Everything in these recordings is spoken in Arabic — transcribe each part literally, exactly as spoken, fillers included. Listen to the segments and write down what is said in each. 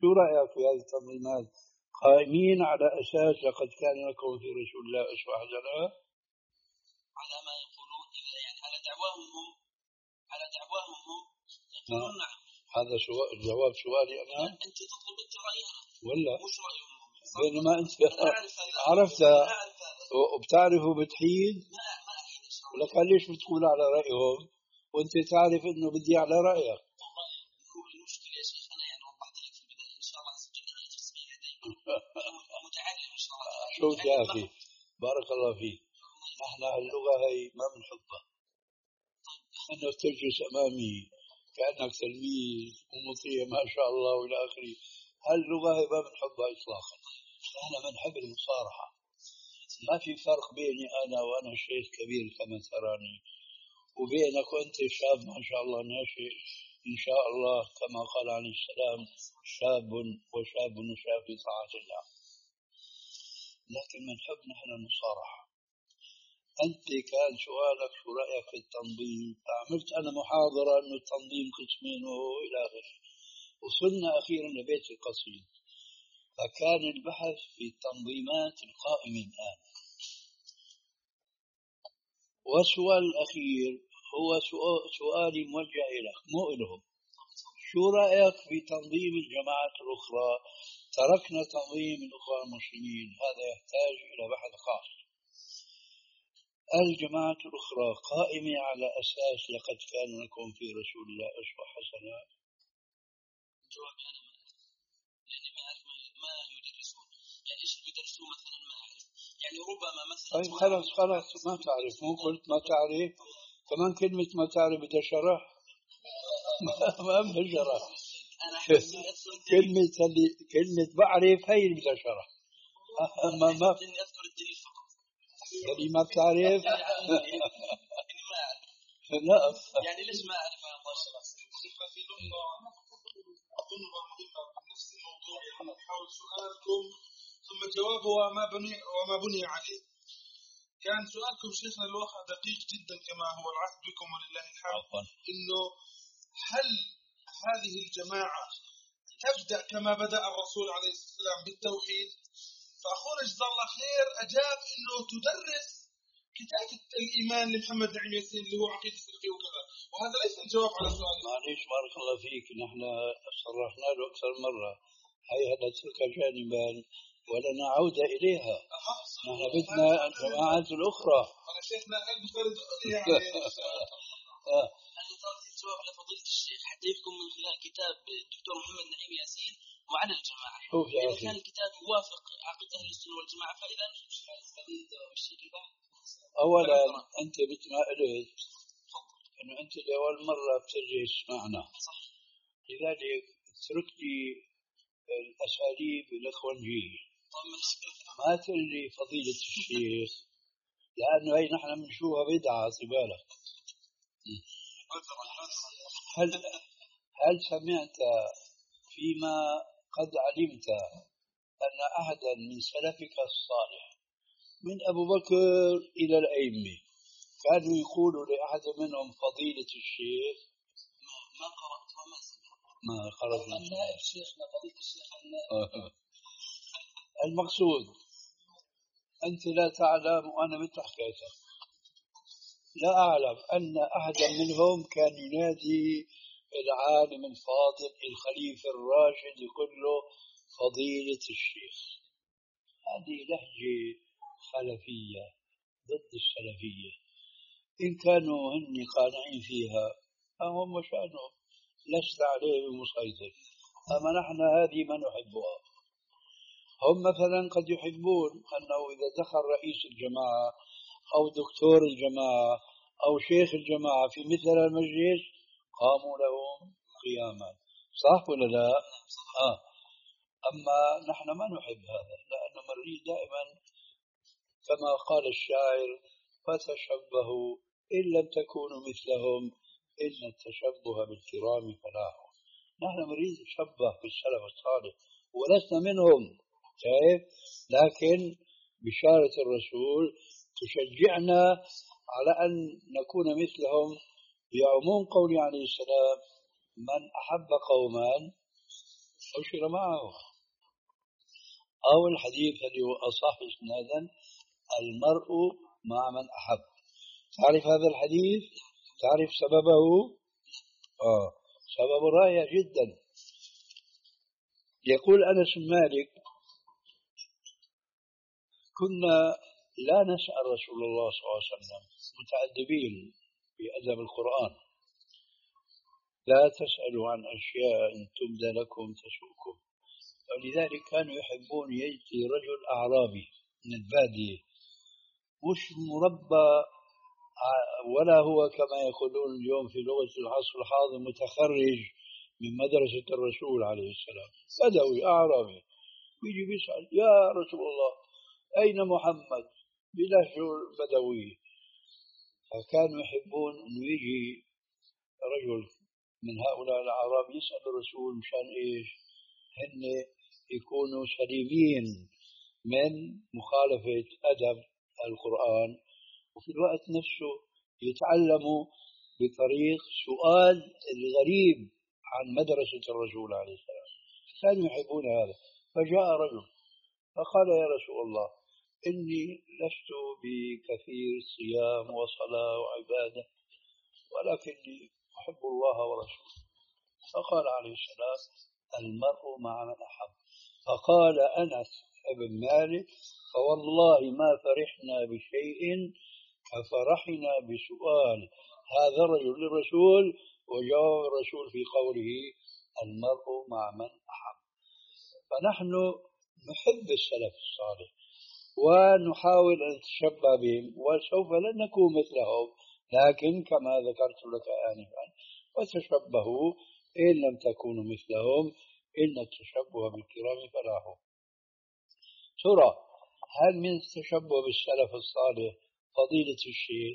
شو رأيك في هذه التنظيمات؟ قائمين على أساس لقد كان لكم في رسول الله أسوة حسنة على ما يقولون، إذا يعني على دعواهم هم على دعواهم هم يقولون نعم. هذا سؤال جواب سؤالي أنا. أنت تطلب أنت رأيها ولا مش رأيهم، بينما أنت عرفت وبتعرفوا بتحيد ولك ليش بتقول على رأيهم وأنت تعرف إنه بدي على رأيك. المشكلة يا شيخ أنا يعني وضحت لك في البداية إن شاء الله سجلنا على تسمية دائما متعلم إن شاء الله. شوف يا أخي بارك الله فيك، نحن اللغة هي ما بنحبها، أنه تجلس أمامي كأنك تلميذ ومطيع ما شاء الله وإلى آخره، هاللغة هي ما بنحبها إطلاقا. نحن بنحب المصارحة. ما في فرق بيني أنا وأنا شيخ كبير كما تراني وبينك وأنت شاب ما شاء الله ناشئ إن شاء الله كما قال عليه السلام شاب وشاب نشاب في طاعة الله. لكن بنحب نحن المصارحة. أنت كان سؤالك شو رأيك في التنظيم؟ عملت أنا محاضرة أنه التنظيم قسمين وإلى آخره، وصلنا أخيرا لبيت القصيد، فكان البحث في التنظيمات القائمة الآن. والسؤال الأخير هو سؤالي موجه لك مو إلهم، شو رأيك في تنظيم الجماعات الأخرى؟ تركنا تنظيم الأخوان المسلمين، هذا يحتاج إلى بحث خاص. الجماعة الأخرى قائمة على أساس لقد كان لكم في رسول الله أسوة حسنة؟ جوابي أنا ما أعرف، لأني ما أعرف ما يدرسون، يعني إيش يدرسون مثلا ما أعرف، يعني ربما مثلا. طيب خلاص خلاص ما تعرف، مو قلت ما تعرف، كمان كلمة ما تعرف بدها شرح. ما بدها شرح. كلمة اللي كلمة بعرف هي اللي بدها شرح. ما ما إني أذكر الدليل فقط. يعني ما بتعرف. لا يعني ليش ما أعرف أنا الله في نقطة أظنها مهمة بنفس الموضوع، يعني حول سؤالكم ثم جوابه وما بني وما بني عليه. كان سؤالكم شيخنا الواقع دقيق جدا كما هو العهد بكم ولله الحمد، إنه هل هذه الجماعة تبدأ كما بدأ الرسول عليه الصلاة والسلام بالتوحيد؟ فأخونا جزاه الله خير أجاب إنه تدرس كتاب الإيمان لمحمد نعيم ياسين اللي هو عقيدة الفقه وكذا، وهذا ليس الجواب على سؤال. معليش بارك الله فيك، نحن صرحنا له أكثر مرة، هي نتركها جانبا ولنا عودة إليها. نحن بدنا الجماعات الأخرى. أنا شيخنا قلب فرد يعني هل تركت الجواب لفضيلة الشيخ حتى يحكم من خلال كتاب الدكتور محمد نعيم ياسين وعلى الجماعة؟ شوف يا إذا أخي كان الكتاب يوافق عقيدة أهل السنة والجماعة فإذا الشيخ البحث. أولا أنت مثل ما قلت أنه أنت لأول مرة بتجلس معنا، لذلك اترك لي الأساليب الإخوانجية، ما تقول لي فضيلة الشيخ، لأنه هي نحن بنشوفها بدعة بالك. هل هل سمعت فيما قد علمت أن أحدا من سلفك الصالح من أبو بكر إلى الأئمة كانوا يقولوا لأحد منهم فضيلة الشيخ؟ ما قرأت وما سمعت. ما قرأت النائب شيخنا فضيلة الشيخ النائب. المقصود أنت لا تعلم وأنا مثل حكايتك، لا أعلم أن أحدا منهم كان ينادي العالم الفاضل الخليفة الراشد يقول له فضيلة الشيخ. هذه لهجة خلفية ضد السلفية، إن كانوا هن قانعين فيها فهم شأنهم، لست عليه بمسيطر، أما نحن هذه ما نحبها. هم مثلا قد يحبون أنه إذا دخل رئيس الجماعة أو دكتور الجماعة أو شيخ الجماعة في مثل المجلس قاموا لهم قياما، صح ولا لا؟ آه. أما نحن ما نحب هذا، لأنه مريد دائما كما قال الشاعر فتشبهوا إن لم تكونوا مثلهم إن التشبه بالكرام فلاح. نحن نريد نشبه بالسلف الصالح ولسنا منهم، شايف؟ لكن بشارة الرسول تشجعنا على أن نكون مثلهم بعموم قوله عليه السلام من أحب قوما أشر معه. أو الحديث الذي هو أصح إسنادا المرء مع من أحب. تعرف هذا الحديث؟ تعرف سببه؟ آه سبب رائع جدا. يقول أنس بن مالك: كنا لا نسأل رسول الله صلى الله عليه وسلم، متأدبين في أدب القرآن، لا تسألوا عن أشياء إن تبدى لكم تسؤكم. ولذلك كانوا يحبون يأتي رجل أعرابي من البادية مش مربى ولا هو كما يقولون اليوم في لغة العصر الحاضر متخرج من مدرسة الرسول عليه السلام، بدوي أعرابي يجي بيسأل: يا رسول الله أين محمد؟ بلهجة بدوية. فكانوا يحبون أنه يجي رجل من هؤلاء الأعراب يسأل الرسول مشان إيش؟ هن يكونوا سليمين من مخالفة أدب القرآن، وفي الوقت نفسه يتعلموا بطريق سؤال الغريب عن مدرسة الرسول عليه السلام. كانوا يحبون هذا. فجاء رجل فقال: يا رسول الله إني لست بكثير صيام وصلاة وعبادة، ولكني أحب الله ورسوله. فقال عليه السلام: المرء مع من أحب. فقال أنس بن مالك: فوالله ما فرحنا بشيء كفرحنا بسؤال هذا الرجل للرسول وجواب الرسول في قوله: المرء مع من أحب. فنحن نحب السلف الصالح ونحاول أن نتشبه بهم، وسوف لن نكون مثلهم، لكن كما ذكرت لك آنفا: وتشبهوا إن لم تكونوا مثلهم إن التشبه بالكرام فلاح. ترى هل من التشبه بالسلف الصالح فضيلة الشيخ؟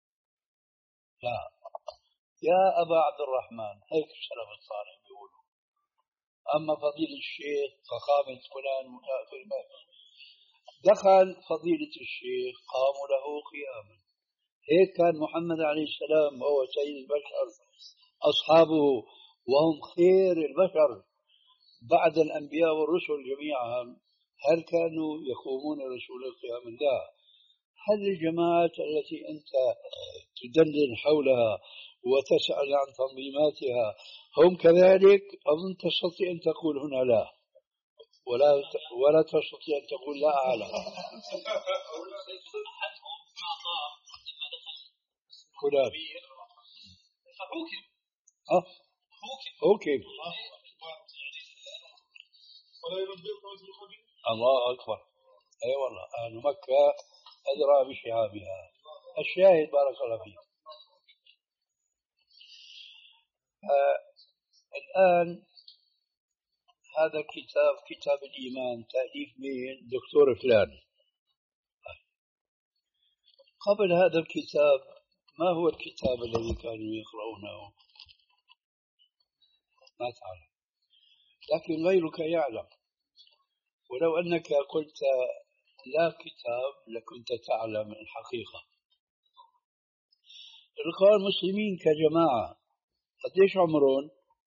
لا. يا أبا عبد الرحمن، هيك السلف الصالح بيقولوا. أما فضيلة الشيخ فخامة فلان وآخر ما دخل فضيلة الشيخ قاموا له قياما. هيك كان محمد عليه السلام هو سيد البشر، أصحابه وهم خير البشر بعد الأنبياء والرسل جميعا، هل كانوا يقومون رسول القيام؟ لا. هل الجماعات التي أنت تدندن حولها وتسأل عن تنظيماتها هم كذلك؟ أظن تستطيع أن تقول هنا لا، ولا ولا تستطيع أن تقول لا أعلم. فلان أه حكم. الله أكبر. أي أيوة والله أهل مكة أدرى بشعابها. الشاهد بارك الله فيك. آه الآن هذا الكتاب كتاب الإيمان تأليف من دكتور فلان. قبل هذا الكتاب ما هو الكتاب الذي كانوا يقرؤونه؟ ما تعلم، لكن غيرك يعلم. ولو أنك قلت لا كتاب لكنت تعلم الحقيقة. الإخوان المسلمين كجماعة قديش عمرهم؟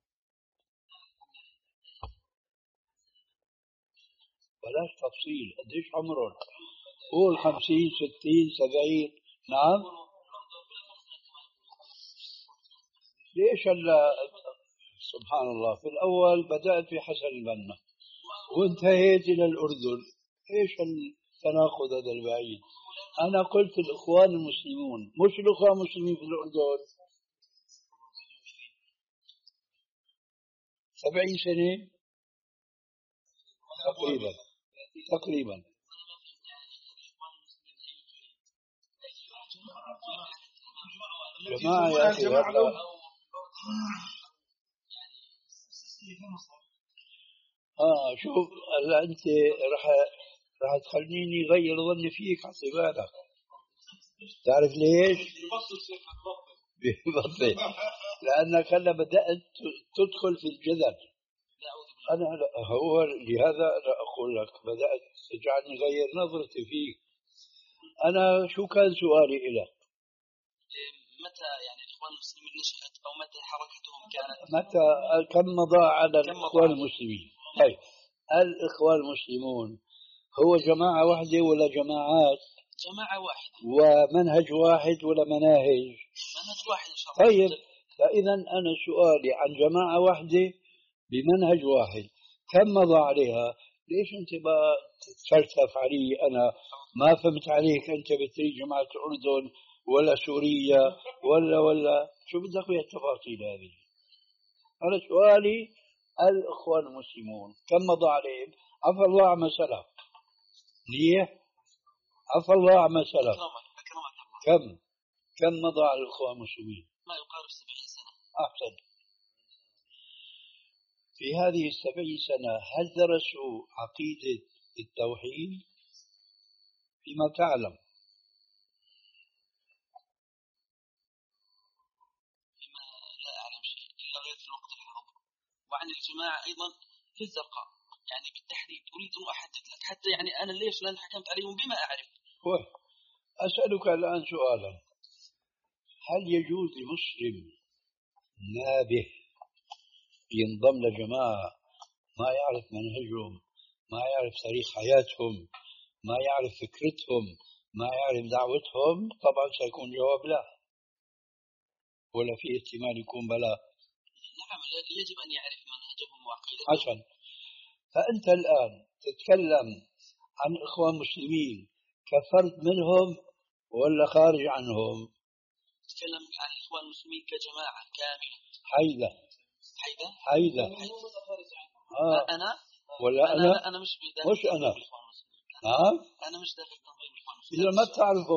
بلاش تفصيل، قديش عمرهم؟ قول خمسين ستين سبعين. نعم. ليش هلا؟ سبحان الله، في الأول بدأت في حسن البنا وانتهيت إلى الأردن. إيش التناقض هذا البعيد؟ أنا قلت الإخوان المسلمون مش الإخوان المسلمين في الأردن. سبعين سنة تقريبا تقريبا. جماعة يا أخي آه شوف هلا أنت رح رح تخليني غير ظني فيك حسب بالك. تعرف ليش؟ ببطل. لأنك هلا بدأت تدخل في الجدل. أنا هو لهذا أنا أقول لك بدأت تجعلني غير نظرتي فيك. أنا شو كان سؤالي إلك؟ متى يعني الإخوان المسلمين نشأت أو متى حركتهم كانت؟ متى كم مضى على الإخوان المسلمين؟ طيب الإخوان المسلمون هو جماعة واحدة ولا جماعات؟ جماعة واحدة. ومنهج واحد ولا مناهج؟ منهج واحد إن شاء الله. طيب فإذا أنا سؤالي عن جماعة واحدة بمنهج واحد كم مضى عليها؟ ليش أنت بقى تتفلسف علي؟ أنا ما فهمت عليك. أنت بتريد جماعة الأردن ولا سوريا ولا ولا شو بدك بها التفاصيل هذه؟ أنا سؤالي الإخوان المسلمون كم مضى عليهم؟ عفى الله عما سلف. ليه؟ عفى الله عما سلف. كم كم مضى على الإخوان المسلمين؟ ما يقارب سبعين سنة. أحسن. في هذه السبعين سنة هل درسوا عقيدة التوحيد؟ فيما تعلم. لا أعلم شيء إلا غير في الوقت الحاضر. وعن الجماعة أيضا في الزرقاء يعني بالتحديد أريد أن أحدد لك حتى يعني أنا ليش لأن حكمت عليهم بما أعرف. أسألك الآن سؤالا، هل يجوز لمسلم نابه ينضم لجماعة ما يعرف منهجهم، ما يعرف تاريخ حياتهم، ما يعرف فكرتهم، ما يعرف دعوتهم؟ طبعا سيكون جواب لا، ولا في احتمال يكون بلا؟ نعم يجب أن يعرف منهجهم وعقيدتهم. حسن. فأنت الآن تتكلم عن إخوان مسلمين كفرد منهم ولا خارج عنهم؟ تتكلم عن الإخوان المسلمين كجماعة كاملة. حيدة حيدة حيدة آه. أنا ولا أنا أنا أنا مش مش أنا نعم أنا مش داخل تنظيم الإخوان المسلمين. إذا ما تعرفه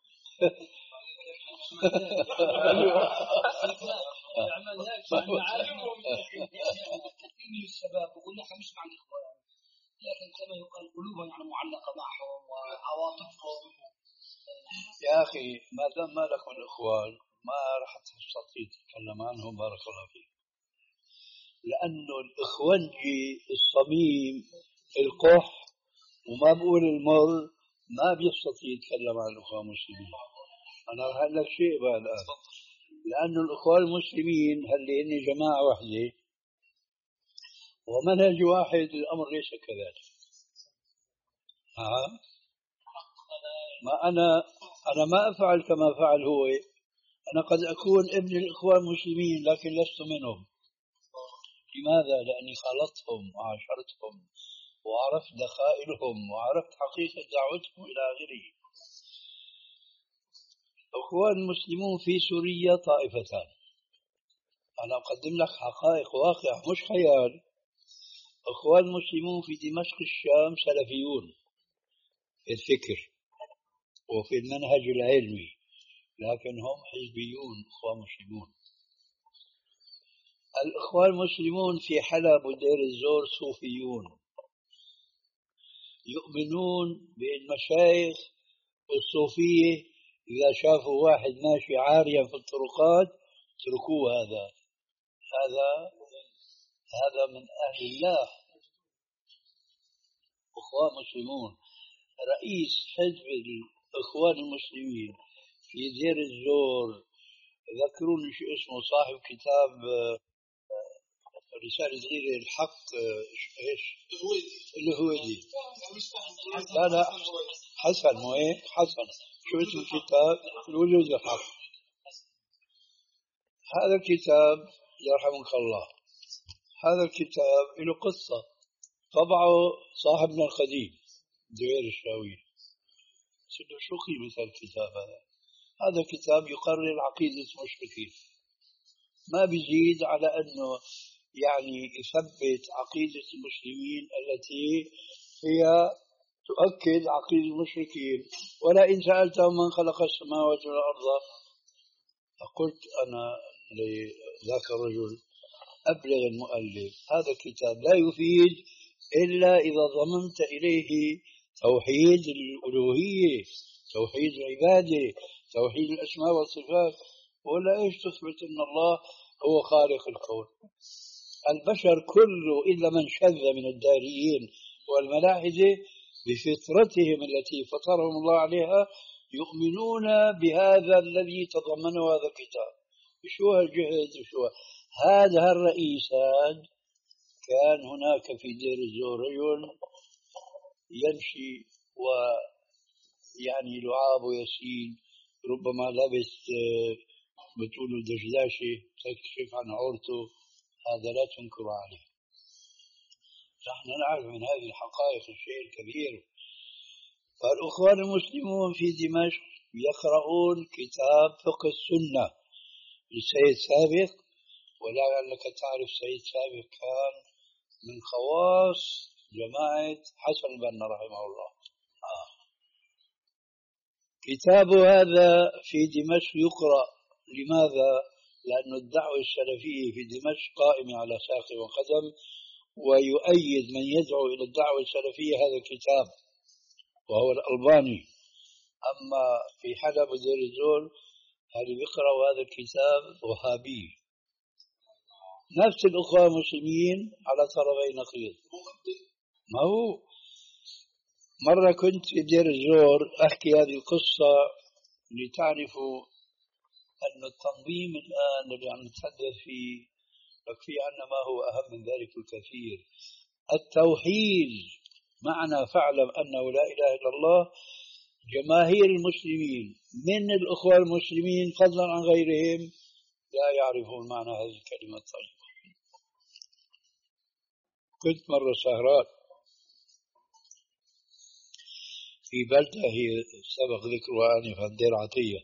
الشباب وقلنا احنا مش مع الاخوان لكن كما يقال قلوبنا يعني معلقه معهم وعواطفهم. يا اخي ما دام ما لك من اخوان ما راح تستطيع تتكلم عنهم. بارك الله فيك. لانه الاخوانجي الصميم القح وما بقول المر ما بيستطيع يتكلم عن الاخوان المسلمين. انا راح اقول لك شيء بقى الان، لانه الاخوان المسلمين هل هن جماعه واحده ومنهج واحد؟ الأمر ليس كذلك. ها؟ ما أنا أنا ما أفعل كما فعل هو. أنا قد أكون ابن الإخوان المسلمين لكن لست منهم. لماذا؟ لأني خالطتهم وعاشرتهم وعرفت دخائلهم وعرفت حقيقة دعوتهم إلى آخره. الإخوان المسلمون في سوريا طائفتان. أنا أقدم لك حقائق واقعة مش خيال. الإخوان المسلمون في دمشق الشام سلفيون في الفكر وفي المنهج العلمي، لكن هم حزبيون إخوان مسلمون. الإخوان المسلمون في حلب ودير الزور صوفيون يؤمنون بالمشايخ الصوفية. إذا شافوا واحد ماشي عاريا في الطرقات تركوه. هذا هذا هذا من أهل الله. إخوان مسلمون. رئيس حزب الإخوان المسلمين في دير الزور ذكروني شو اسمه، صاحب كتاب رسالة صغيرة الحق ايش؟ الهويدي. لا لا حسن مو هيك؟ حسن شو اسم الكتاب؟ الوجود الحق. هذا الكتاب يرحمك الله، هذا الكتاب له قصة طبعه صاحبنا القديم دوير الشاوي. سألته شو قيمة الكتاب هذا؟ هذا كتاب يقرر عقيدة المشركين، ما بيزيد على أنه يعني يثبت عقيدة المسلمين التي هي تؤكد عقيدة المشركين. ولئن سألتهم من خلق السماوات والأرض، فقلت أنا لذاك الرجل أبلغ المؤلف هذا الكتاب لا يفيد إلا إذا ضمنت إليه توحيد الألوهية، توحيد العبادة، توحيد الأسماء والصفات. ولا إيش تثبت أن الله هو خالق الكون؟ البشر كله إلا من شذ من الداريين والملاحدة بفطرتهم التي فطرهم الله عليها يؤمنون بهذا الذي تضمنه هذا الكتاب. شو هالجهد وشو هذا الرئيس هذا كان هناك في دير الزور رجل يمشي ويعني لعاب ويسيل، ربما لبس بتقولوا دشداشة تكشف عن عورته، هذا لا تنكر عليه. نحن نعرف من هذه الحقائق الشيء الكبير. فالأخوان المسلمون في دمشق يقرؤون كتاب فقه السنة للسيد سابق، ولعلك تعرف سيد سابق كان من خواص جماعة حسن البنا رحمه الله. آه. كتاب هذا في دمشق يقرأ. لماذا؟ لأن الدعوة السلفية في دمشق قائمة على ساق وقدم، ويؤيد من يدعو إلى الدعوة السلفية هذا الكتاب وهو الألباني. أما في حلب ودير الزور هذا بيقرأ هذا الكتاب وهابي. نفس الأخوة المسلمين على طرفي نقيض. ما هو مرة كنت في دير الزور أحكي هذه القصة لتعرفوا أن التنظيم الآن الذي عم نتحدث فيه يكفي عنا ما هو أهم من ذلك الكثير. التوحيد معنى فاعلم أنه لا إله إلا الله. جماهير المسلمين من الأخوة المسلمين فضلا عن غيرهم لا يعرفون معنى هذه الكلمة الطيبة. كنت مرة سهران في بلدة هي سبق ذكرها آنفا دير عطية،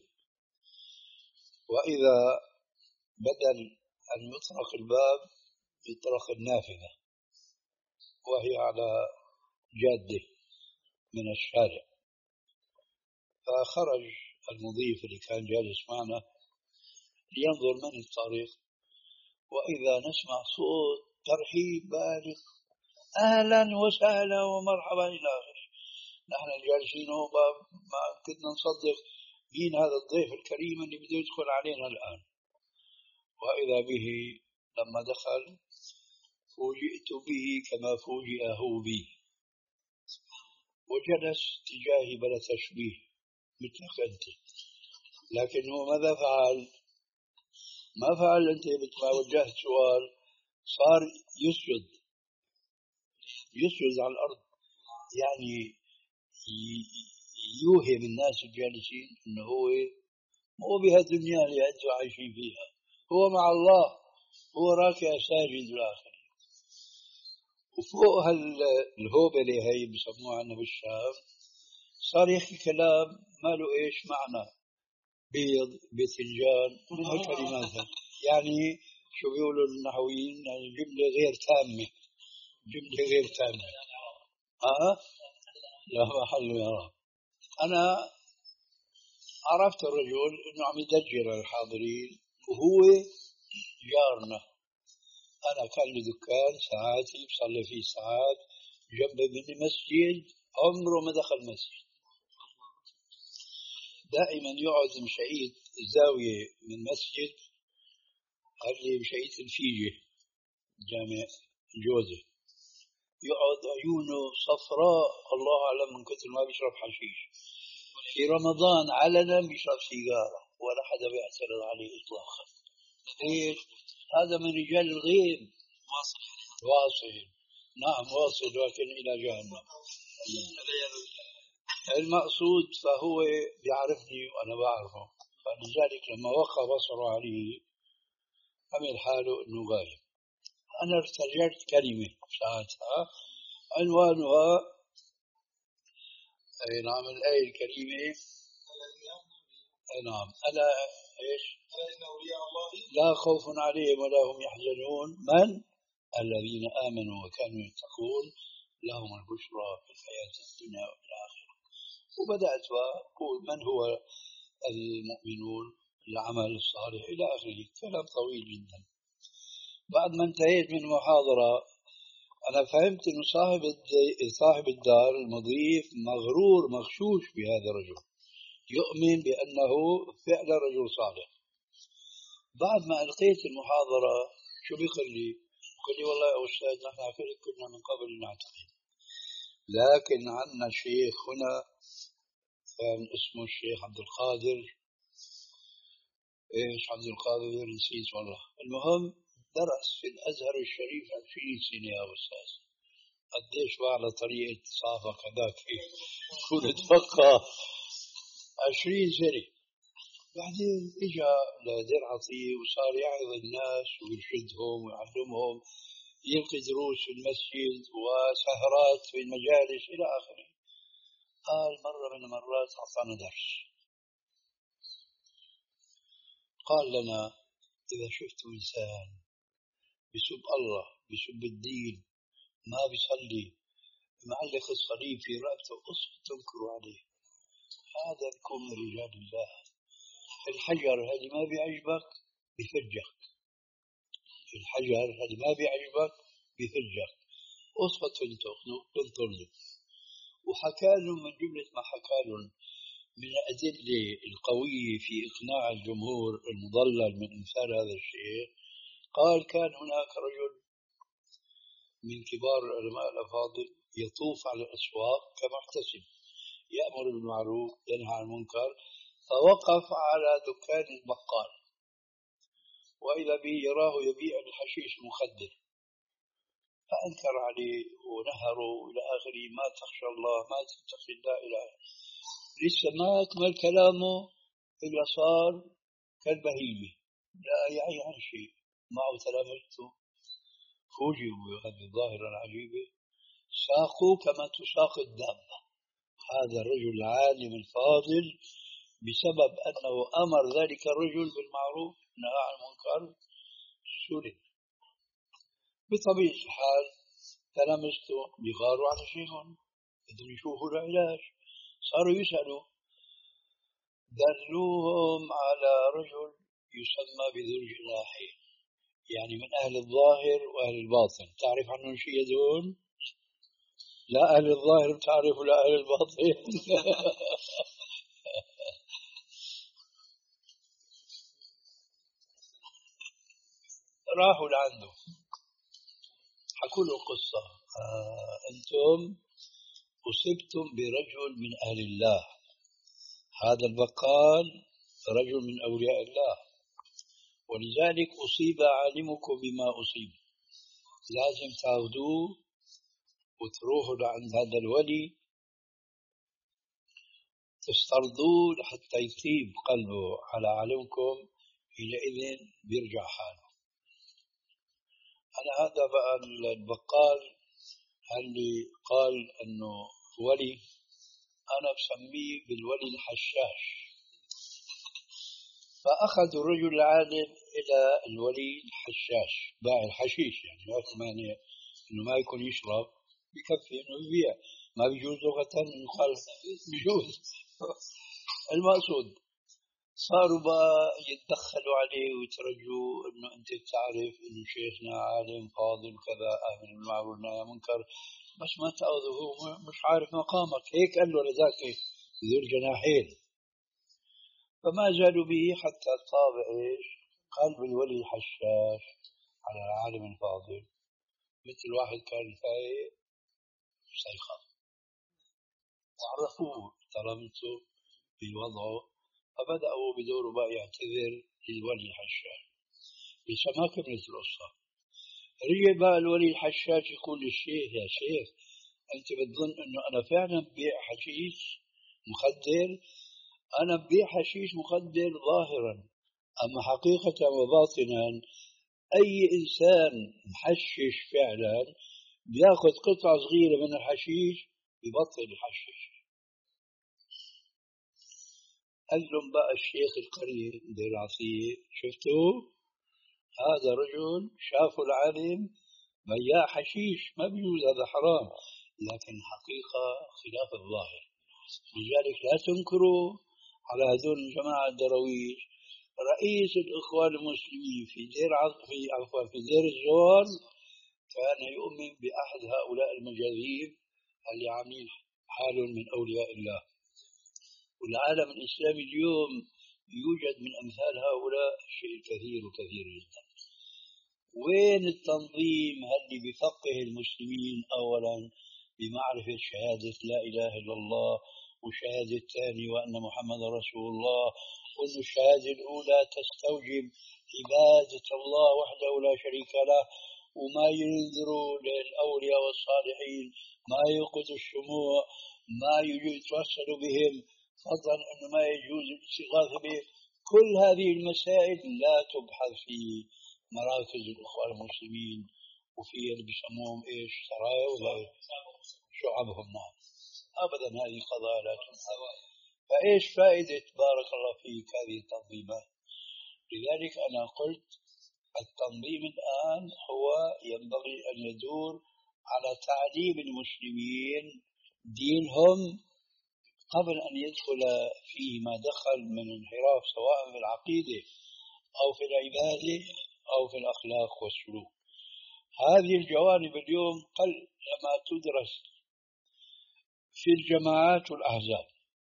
وإذا بدل أن يطرق الباب يطرق النافذة وهي على جادة من الشارع. فخرج المضيف اللي كان جالس معنا لينظر من الطريق، وإذا نسمع صوت ترحيب بالغ، أهلا وسهلا ومرحبا إلى آخره. نحن الجالسين ما كنا نصدق مين هذا الضيف الكريم اللي بده يدخل علينا الآن. وإذا به لما دخل فوجئت به كما فوجئ هو بي، وجلس تجاهي بلا تشبيه مثلك أنت. لكن هو ماذا فعل؟ ما فعل أنت مثل ما وجهت سؤال، صار يسجد يسجد على الأرض، يعني يوهم الناس الجالسين أنه هو مو بهالدنيا اللي أنتم عايشين فيها، هو مع الله، هو راكع ساجد الآخر. وفوق هالهوبلة هي بسموها عنا بالشام صار يحكي كلام ما له إيش معنى، بيض باذنجان من هالكلمات، يعني شو بيقولوا النحويين، يعني جملة غير تامة، جملة غير تامة. أه؟ لا محل يرى. أنا عرفت الرجل إنه عم يدجر الحاضرين وهو جارنا. أنا كان لي دكان ساعاتي بصلي فيه ساعات، جنب مني مسجد عمره ما دخل مسجد، دائما يقعد مشيت زاوية من مسجد اللي مشيت الفيجة جامع جوزة، يقعد عيونه صفراء الله أعلم من كثر ما بيشرب حشيش. في رمضان علنا بيشرب سيجارة ولا حدا بيعترض عليه إطلاقا. ليش؟ هذا من رجال الغيب. واصل واصل نعم واصل، لكن إلى جهنم. المقصود فهو بيعرفني وأنا بعرفه، فلذلك لما وقع بصره عليه عمل حاله إنه غايب. أنا ارتجعت كلمة ساعتها عنوانها أي نعم الآية الكريمة، أي نعم ألا إيش لا خوف عليهم ولا هم يحزنون من الذين آمنوا وكانوا يتقون لهم البشرى في الحياة الدنيا والآخرة. وبدأت أقول من هو المؤمنون، العمل الصالح إلى آخره، كلام طويل جدا. بعد ما انتهيت من المحاضرة أنا فهمت أن صاحب صاحب الدار المضيف مغرور مغشوش بهذا الرجل، يؤمن بأنه فعلا رجل صالح. بعد ما ألقيت المحاضرة شو بيقول لي؟ بيقول لي والله يا أستاذ نحن عفرك كنا من قبل نعتقد، لكن عندنا شيخ هنا كان اسمه الشيخ عبد القادر، ايش عبد القادر نسيت والله، المهم درس في الأزهر الشريف عشرين سنة يا أستاذ. قديش على طريقة صافة كذاك كنت أتوقع عشرين سنة. بعدين إجا لدير عطية وصار يعظ الناس ويرشدهم ويعلمهم، يلقي دروس في المسجد وسهرات في المجالس إلى آخره. قال مرة من المرات أعطانا درس، قال لنا إذا شفتوا إنسان بسب الله بسب الدين ما بيصلي معلق الصليب في رأسه اسكت تنكروا عليه، هذا بكون من رجال الله. الحجر اللي ما بيعجبك بفجك، الحجر اللي ما بيعجبك بفجك، اسكت تنطر له. وحكى لهم من جملة ما حكى لهم من الأدلة القوية في إقناع الجمهور المضلل من إمثال هذا الشيء. قال كان هناك رجل من كبار العلماء الأفاضل يطوف على الأسواق كمحتسب يأمر بالمعروف ينهى عن المنكر، فوقف على دكان البقال وإذا به يراه يبيع الحشيش المخدر، فأنكر عليه ونهره إلى آخره، ما تخشى الله ما تتقي الله إلى آخره. لسه ما أكمل كلامه إلا صار كالبهيمة لا يعي عن شيء. معه تلامذته فوجئوا بهذه الظاهرة العجيبة، ساقوا كما تساق الدابة هذا الرجل العالم الفاضل بسبب أنه أمر ذلك الرجل بالمعروف نهى عن المنكر سلم. بطبيعة الحال تلامذته بيغاروا على شيخهم بدهم يشوفوا له علاج، صاروا يسألوا، دلوهم على رجل يسمى بذو الجناحين، يعني من أهل الظاهر وأهل الباطن. تعرف عنهم شيء يدون؟ لا أهل الظاهر بتعرف ولا أهل الباطن. راحوا لعنده حكوا له قصة، آه أنتم أصبتم برجل من أهل الله، هذا البقال رجل من أولياء الله، ولذلك أصيب عالمكم بما أصيب، لازم تاخذوه وتروحوا لعند هذا الولي تسترضوه لحتى يطيب قلبه على عالمكم، حينئذ بيرجع حاله. أنا هذا بقى البقال اللي قال أنه ولي، أنا بسميه بالولي الحشاش. فأخذوا الرجل العالم إلى الولي الحشاش باع الحشيش، يعني ما كمان إنه ما يكون يشرب بكفي إنه يبيع، ما بيجوز لغة إنه قال بيجوز. المقصود صاروا بقى يتدخلوا عليه ويترجوا إنه أنت بتعرف إنه شيخنا عالم فاضل كذا أهل المعروف والنهي عن المنكر، بس ما تأخذه هو مش عارف مقامك، هيك قال له لذاك ذو الجناحين. فما زالوا به حتى طابع ايش؟ قلب الولي الحشاش على العالم الفاضل، مثل واحد كان فايق سيخاف، وعرفوه ترمته بوضعه، فبدأوا بدوره بقى يعتذر للولي الحشاش. لسه ما كملت القصة، رجع بقى الولي الحشاش يقول للشيخ يا شيخ أنت بتظن أنه أنا فعلا ببيع حشيش مخدر؟ أنا ببيع حشيش مخدر ظاهرا، أما حقيقة وباطنا أي إنسان محشش فعلا بياخذ قطعة صغيرة من الحشيش يبطل يحشش. قال لهم بقى الشيخ القرية دير العصية شفتوا هذا رجل شافوا العالم بياع حشيش ما بيجوز هذا حرام، لكن حقيقة خلاف الظاهر. لذلك لا تنكروا على هذول الجماعة الدرويش. رئيس الإخوان المسلمين في دير في عفوا في دير الزور كان يؤمن بأحد هؤلاء المجاذيب اللي عاملين حالهم من أولياء الله، والعالم الإسلامي اليوم يوجد من أمثال هؤلاء شيء كثير وكثير جدا. وين التنظيم اللي بفقه المسلمين أولا بمعرفة شهادة لا إله إلا الله والشهادة الثانية وأن محمد رسول الله، وأن الشهادة الأولى تستوجب عبادة الله وحده لا شريك له، وما ينذروا للأولياء والصالحين، ما يوقظ الشموع، ما يتوسل بهم، فضلا أنه ما يجوز الاستغاثة بهم. كل هذه المسائل لا تبحث في مراكز الإخوان المسلمين وفي اللي بيسموهم إيش سرايا ولا شعبهم. نعم أبدا هذه قضايا لا تنسى. فإيش فائدة بارك الله فيك هذه التنظيمات؟ لذلك أنا قلت التنظيم الآن هو ينبغي أن يدور على تعليم المسلمين دينهم قبل أن يدخل فيه ما دخل من انحراف سواء في العقيدة أو في العبادة أو في الأخلاق والسلوك. هذه الجوانب اليوم قل لما تدرس في الجماعات والأحزاب.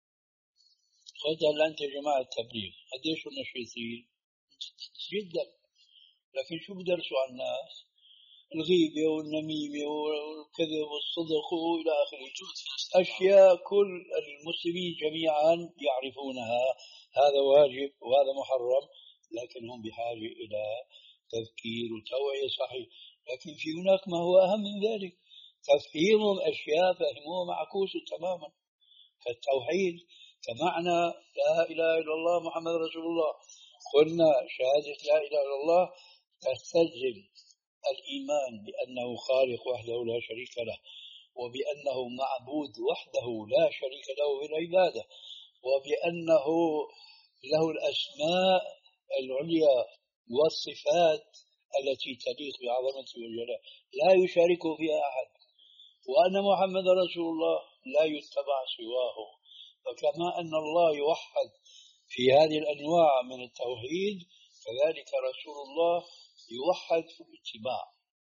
خذ هلا أنت جماعة تبليغ قديش النشيطين جدا، لكن شو بدرسوا على الناس؟ الغيبة والنميمة والكذب والصدق وإلى آخره، أشياء كل المسلمين جميعا يعرفونها. هذا واجب وهذا محرم، لكن هم بحاجة إلى تذكير وتوعية صحيح. لكن في هناك ما هو أهم من ذلك، تفهيمهم أشياء فهموها معكوسة تماما. فالتوحيد كمعنى لا إله إلا الله محمد رسول الله، قلنا شهادة لا إله إلا الله تستلزم الإيمان بأنه خالق وحده لا شريك له، وبأنه معبود وحده لا شريك له بالعبادة، وبأنه له الأسماء العليا والصفات التي تليق بعظمته وجلاله لا يشاركه فيها أحد، وأن محمد رسول الله لا يتبع سواه. فكما أن الله يوحد في هذه الأنواع من التوحيد، كذلك رسول الله يوحد في الاتباع،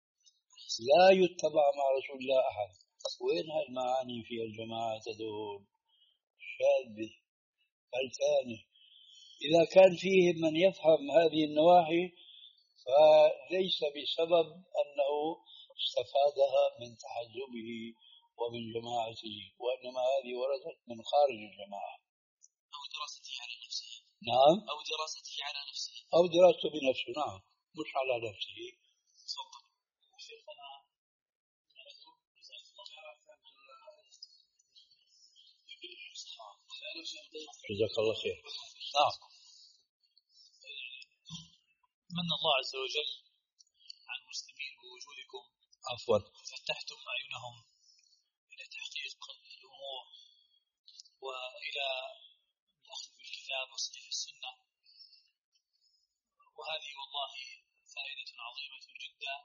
لا يتبع مع رسول الله أحد. وين هالمعاني في الجماعة دول؟ شاذة فلتانة. إذا كان فيهم من يفهم هذه النواحي فليس بسبب أنه استفادها من تحزبه ومن جماعته، وإنما هذه وردت من خارج الجماعة أو دراسته على نفسه. نعم، أو دراسته على نفسه أو دراسته بنفسه. نعم، مش على نفسه. صدق. شيخنا جزاك الله خير. نعم. من الله عز وجل عن المسلمين بوجودكم، عفوا، فتحتم أعينهم إلى تحقيق الأمور وإلى الأخذ بالكتاب وصحيح السنة، وهذه والله فائدة عظيمة جدا.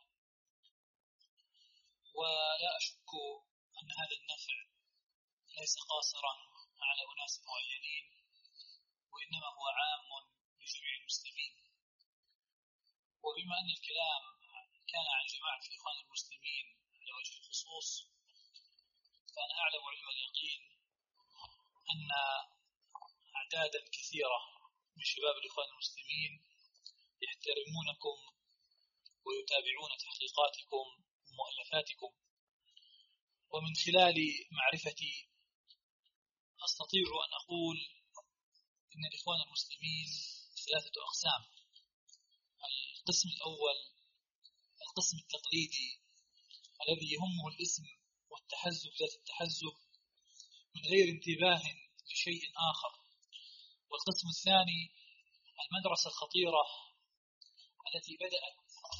ولا أشك أن هذا النفع ليس قاصرا على أناس معينين، وإنما هو عام لجميع المسلمين. وبما أن الكلام كان عن جماعة الإخوان المسلمين على وجه الخصوص، فأنا أعلم علم اليقين أن أعدادا كثيرة من شباب الإخوان المسلمين يحترمونكم ويتابعون تحقيقاتكم ومؤلفاتكم. ومن خلال معرفتي أستطيع أن أقول إن الإخوان المسلمين ثلاثة أقسام. القسم الأول القسم التقليدي الذي يهمه الاسم والتحزب ذات التحزب من غير انتباه لشيء آخر. والقسم الثاني المدرسة الخطيرة التي بدأت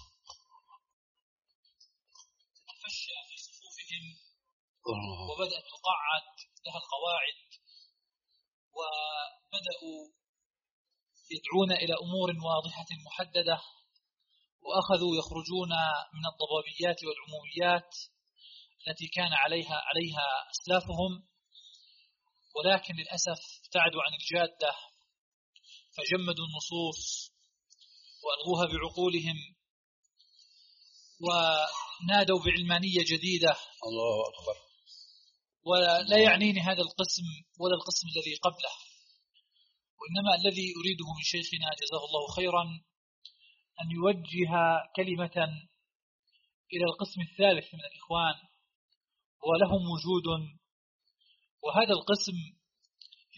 تتفشى في صفوفهم وبدأت تقعد لها القواعد، وبدأوا يدعون إلى أمور واضحة محددة، وأخذوا يخرجون من الضبابيات والعموميات التي كان عليها عليها أسلافهم، ولكن للأسف ابتعدوا عن الجادة فجمدوا النصوص وألغوها بعقولهم ونادوا بعلمانية جديدة. الله أكبر. ولا يعنيني هذا القسم ولا القسم الذي قبله، وإنما الذي أريده من شيخنا جزاه الله خيرا أن يوجه كلمة إلى القسم الثالث من الإخوان ولهم وجود، وهذا القسم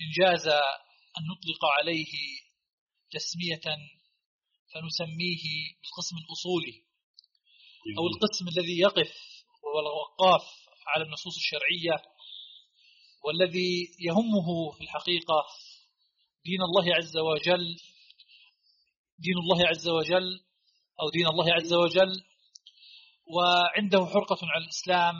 إن جاز أن نطلق عليه تسمية فنسميه بالقسم الأصولي أو القسم الذي يقف والوقاف على النصوص الشرعية، والذي يهمه في الحقيقة دين الله عز وجل دين الله عز وجل أو دين الله عز وجل، وعنده حرقة على الإسلام،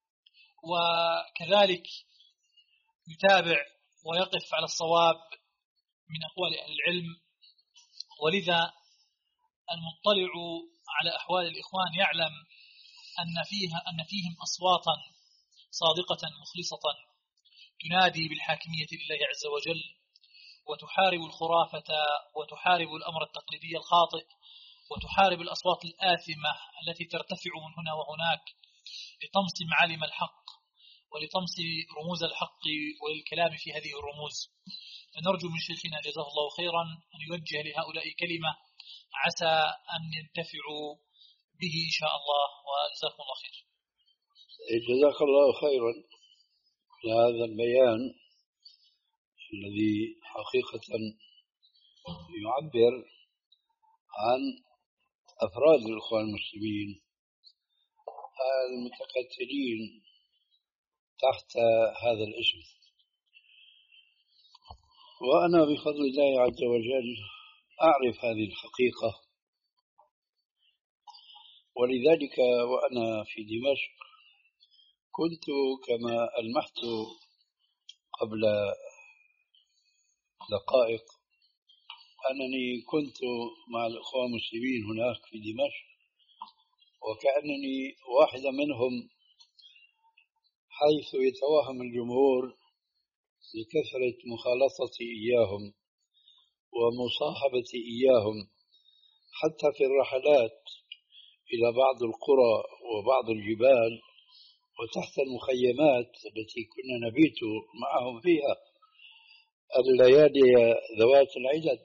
وكذلك يتابع ويقف على الصواب من أقوال أهل العلم. ولذا المطلع على أحوال الإخوان يعلم أن فيها أن فيهم أصواتا صادقة مخلصة تنادي بالحاكمية لله عز وجل، وتحارب الخرافة وتحارب الأمر التقليدي الخاطئ، وتحارب الأصوات الآثمة التي ترتفع من هنا وهناك لطمس معالم الحق ولطمس رموز الحق وللكلام في هذه الرموز. فنرجو من شيخنا جزاه الله خيرا أن يوجه لهؤلاء كلمة عسى أن ينتفعوا به إن شاء الله، وجزاكم الله خير. جزاك الله خيرا لهذا البيان الذي حقيقة يعبر عن أفراد الإخوان المسلمين المتكتلين تحت هذا الاسم. وأنا بفضل الله عز وجل أعرف هذه الحقيقة، ولذلك وأنا في دمشق كنت كما ألمحت قبل دقائق أنني كنت مع الإخوان المسلمين هناك في دمشق، وكأنني واحدة منهم، حيث يتوهم الجمهور لكثرة مخالطتي إياهم ومصاحبتي إياهم حتى في الرحلات إلى بعض القرى وبعض الجبال وتحت المخيمات التي كنا نبيت معهم فيها الليالي ذوات العدد.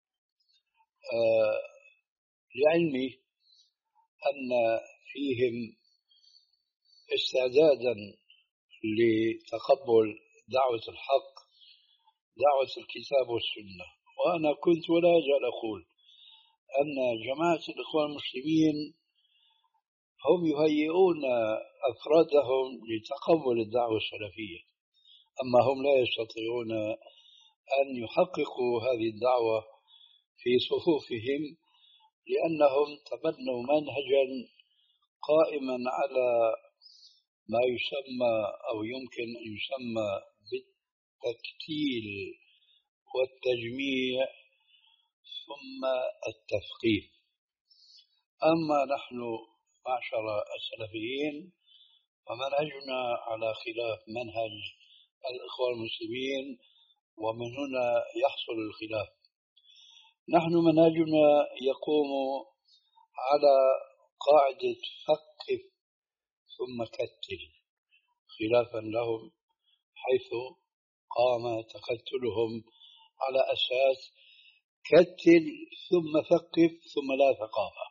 آه لعلمي أن فيهم استعدادا لتقبل دعوة الحق، دعوة الكتاب والسنة. وأنا كنت ولا أزال أقول أن جماعة الإخوان المسلمين هم يهيئون أفرادهم لتقبل الدعوة السلفية، أما هم لا يستطيعون أن يحققوا هذه الدعوة في صفوفهم، لأنهم تبنوا منهجا قائما على ما يسمى أو يمكن أن يسمى بالتكتيل والتجميع ثم التفقيه. أما نحن معشر السلفيين فمنهجنا على خلاف منهج الإخوان المسلمين، ومن هنا يحصل الخلاف. نحن منهجنا يقوم على قاعدة فقه ثم كتل، خلافا لهم حيث قام تكتلهم على أساس كتل ثم ثقف ثم لا ثقافة.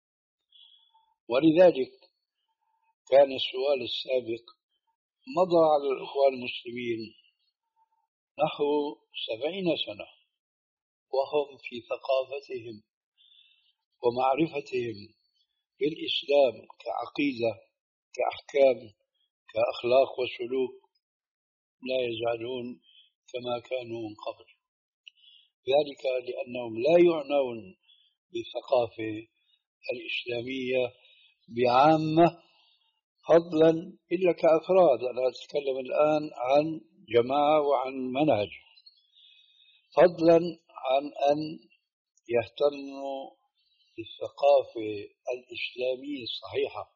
ولذلك كان السؤال السابق مضى على الإخوان المسلمين نحو سبعين سنة وهم في ثقافتهم ومعرفتهم بالإسلام كعقيدة كأحكام كأخلاق وسلوك لا يزالون كما كانوا من قبل، ذلك لأنهم لا يعنون بالثقافة الإسلامية بعامة فضلا إلا كأفراد. أنا أتكلم الآن عن جماعة وعن منهج، فضلا عن أن يهتموا بالثقافة الإسلامية الصحيحة.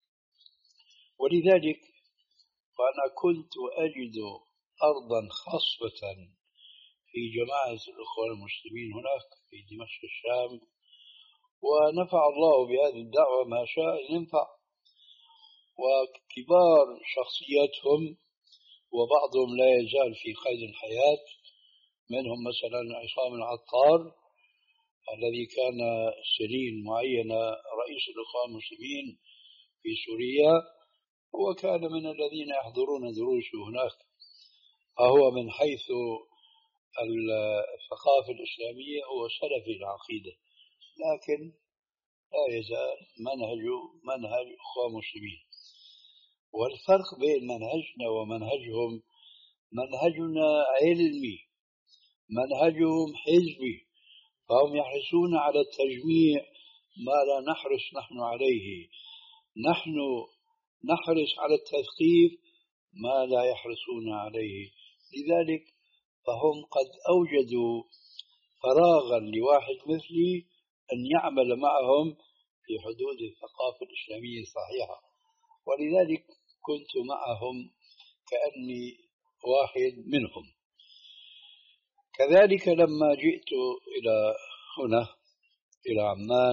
ولذلك وأنا كنت أجد أرضا خصبة في جماعة الإخوان المسلمين هناك في دمشق الشام، ونفع الله بهذه الدعوة ما شاء ينفع. وكبار شخصياتهم وبعضهم لا يزال في قيد الحياة، منهم مثلا عصام العطار الذي كان سنين معينة رئيس الإخوان المسلمين في سوريا، هو كان من الذين يحضرون دروسه هناك، فهو من حيث الثقافة الإسلامية هو سلفي العقيدة، لكن لا يزال منهجه منهج أخوة مسلمين. والفرق بين منهجنا ومنهجهم: منهجنا علمي، منهجهم حزبي، فهم يحرصون على التجميع ما لا نحرص نحن عليه، نحن نحرص على التثقيف ما لا يحرصون عليه. لذلك فهم قد أوجدوا فراغا لواحد مثلي أن يعمل معهم في حدود الثقافة الإسلامية الصحيحة، ولذلك كنت معهم كأني واحد منهم. كذلك لما جئت إلى هنا إلى عمان،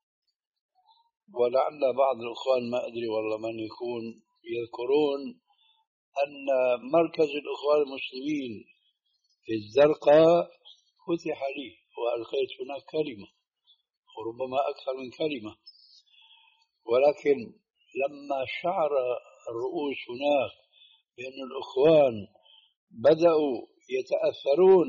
ولعل بعض الإخوان ما أدري والله من يكون يذكرون أن مركز الإخوان المسلمين في الزرقاء فتح لي وألقيت هناك كلمة وربما أكثر من كلمة، ولكن لما شعر الرؤوس هناك بأن الإخوان بدأوا يتأثرون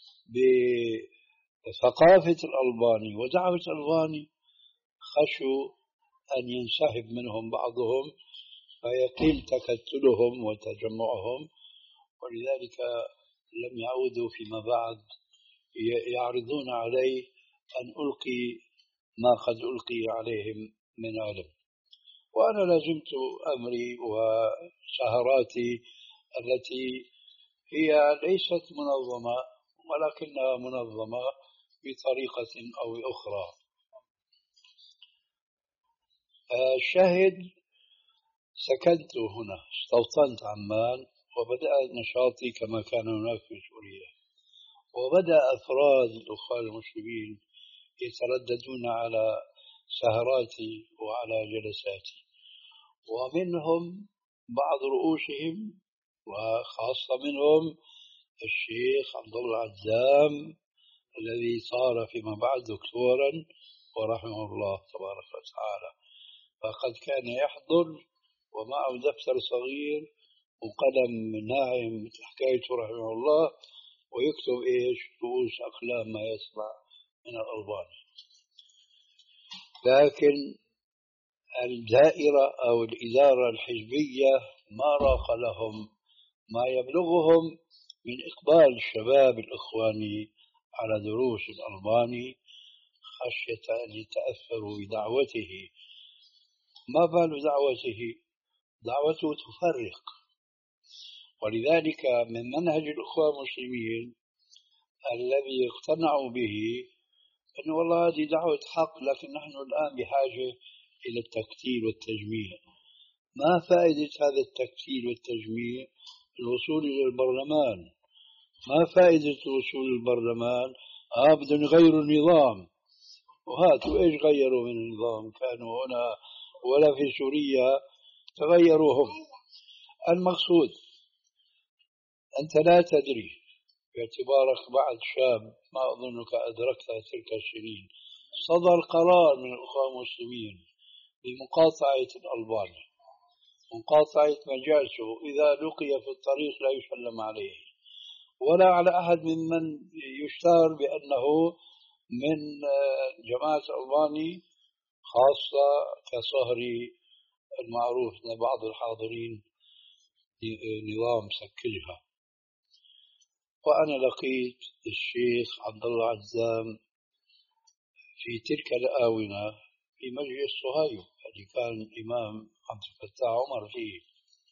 بثقافة الألباني ودعوة الألباني، خشوا أن ينسحب منهم بعضهم فيقل تكتلهم وتجمعهم، ولذلك لم يعودوا فيما بعد يعرضون علي أن ألقي ما قد ألقي عليهم من علم. وأنا لازمت أمري وسهراتي التي هي ليست منظمة ولكنها منظمة بطريقة أو أخرى. الشاهد سكنت هنا، استوطنت عمان وبدأ نشاطي كما كان هناك في سوريا، وبدأ أفراد الأخوان المسلمين يترددون على سهراتي وعلى جلساتي، ومنهم بعض رؤوسهم وخاصة منهم الشيخ عبد الله العزام الذي صار فيما بعد دكتورا ورحمه الله تبارك وتعالى، فقد كان يحضر ومعه دفتر صغير وقلم ناعم مثل حكايته رحمه الله، ويكتب ايش رؤوس اقلام ما يسمع من الألباني. لكن الدائرة أو الإدارة الحزبية ما راق لهم ما يبلغهم من إقبال الشباب الإخواني على دروس الألباني خشية أن يتأثروا بدعوته. ما بال دعوته؟ دعوته تفرق. ولذلك من منهج الأخوة المسلمين الذي اقتنعوا به أنه والله هذه دعوة حق، لكن نحن الآن بحاجة إلى التكتيل والتجميع. ما فائدة هذا التكتيل والتجميع؟ الوصول إلى البرلمان. ما فائدة الوصول إلى البرلمان؟ آه بدهم يغيروا النظام، وهاتوا إيش غيروا من النظام؟ كانوا هنا ولا في سوريا تغيروا هم. المقصود أنت لا تدري باعتبارك بعد شاب، ما أظنك أدركت تلك السنين، صدر قرار من الأخوة المسلمين بمقاطعة الألباني، مقاطعة مجالسه، إذا لقي في الطريق لا يسلم عليه ولا على أحد ممن يشتهر بأنه من جماعة الألباني، خاصة كصهري المعروف لبعض الحاضرين نظام سكلها. وأنا لقيت الشيخ عبد الله عزام في تلك الآونة في مجلس صهيب اللي كان الإمام عبد الفتاح عمر فيه،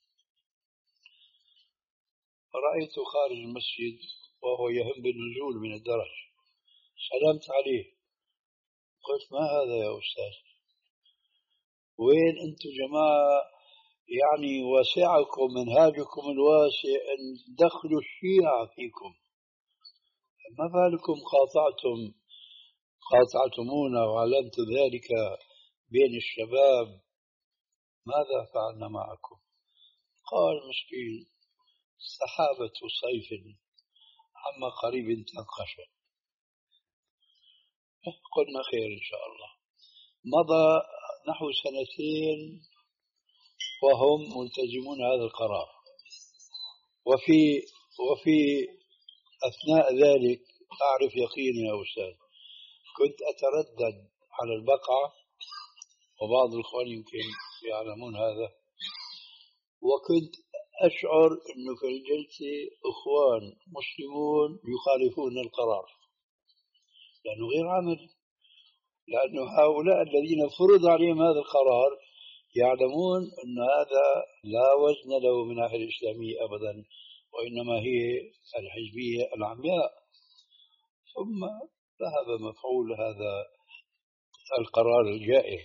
رأيته خارج المسجد وهو يهم بالنزول من الدرج، سلمت عليه قلت: ما هذا يا أستاذ؟ وين أنتم جماعة يعني وسعكم منهاجكم الواسع أن تدخلوا الشيعة فيكم، ما بالكم قاطعتم قاطعتمونا وعلمت ذلك بين الشباب، ماذا فعلنا معكم؟ قال: مسكين سحابة صيف عما قريب تنقشع. قلنا خير إن شاء الله. مضى نحو سنتين وهم ملتزمون هذا القرار، وفي وفي أثناء ذلك أعرف يقيني يا أستاذ، كنت أتردد على البقعة، وبعض الإخوان يمكن يعلمون هذا، وكنت أشعر أنه في الجلسة إخوان مسلمون يخالفون القرار، لأنه غير عمل، لأنه هؤلاء الذين فرض عليهم هذا القرار يعلمون أن هذا لا وزن له من الناحية الإسلامية أبدا، وإنما هي الحزبية العمياء. ثم ذهب مفعول هذا القرار الجائر.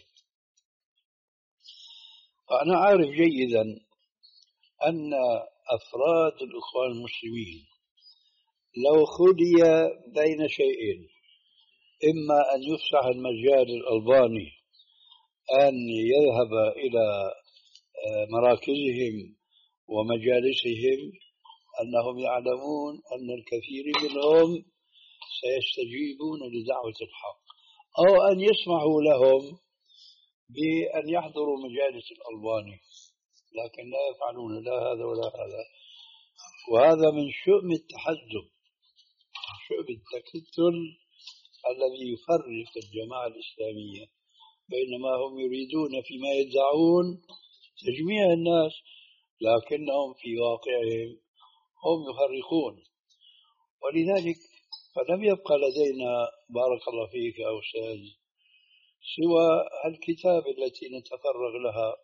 فأنا عارف جيدا أن أفراد الإخوان المسلمين لو خلي بين شيئين، إما أن يفسح المجال الألباني أن يذهب إلى مراكزهم ومجالسهم، أنهم يعلمون أن الكثير منهم سيستجيبون لدعوة الحق، أو أن يسمحوا لهم بأن يحضروا مجالس الألباني، لكن لا يفعلون لا هذا ولا هذا. وهذا من شؤم التحزب، شؤم التكتل الذي يفرق الجماعة الإسلامية، بينما هم يريدون فيما يدعون تجميع الناس، لكنهم في واقعهم هم يفرقون. ولذلك فلم يبقى لدينا بارك الله فيك يا أستاذ سوى الكتاب التي نتفرغ لها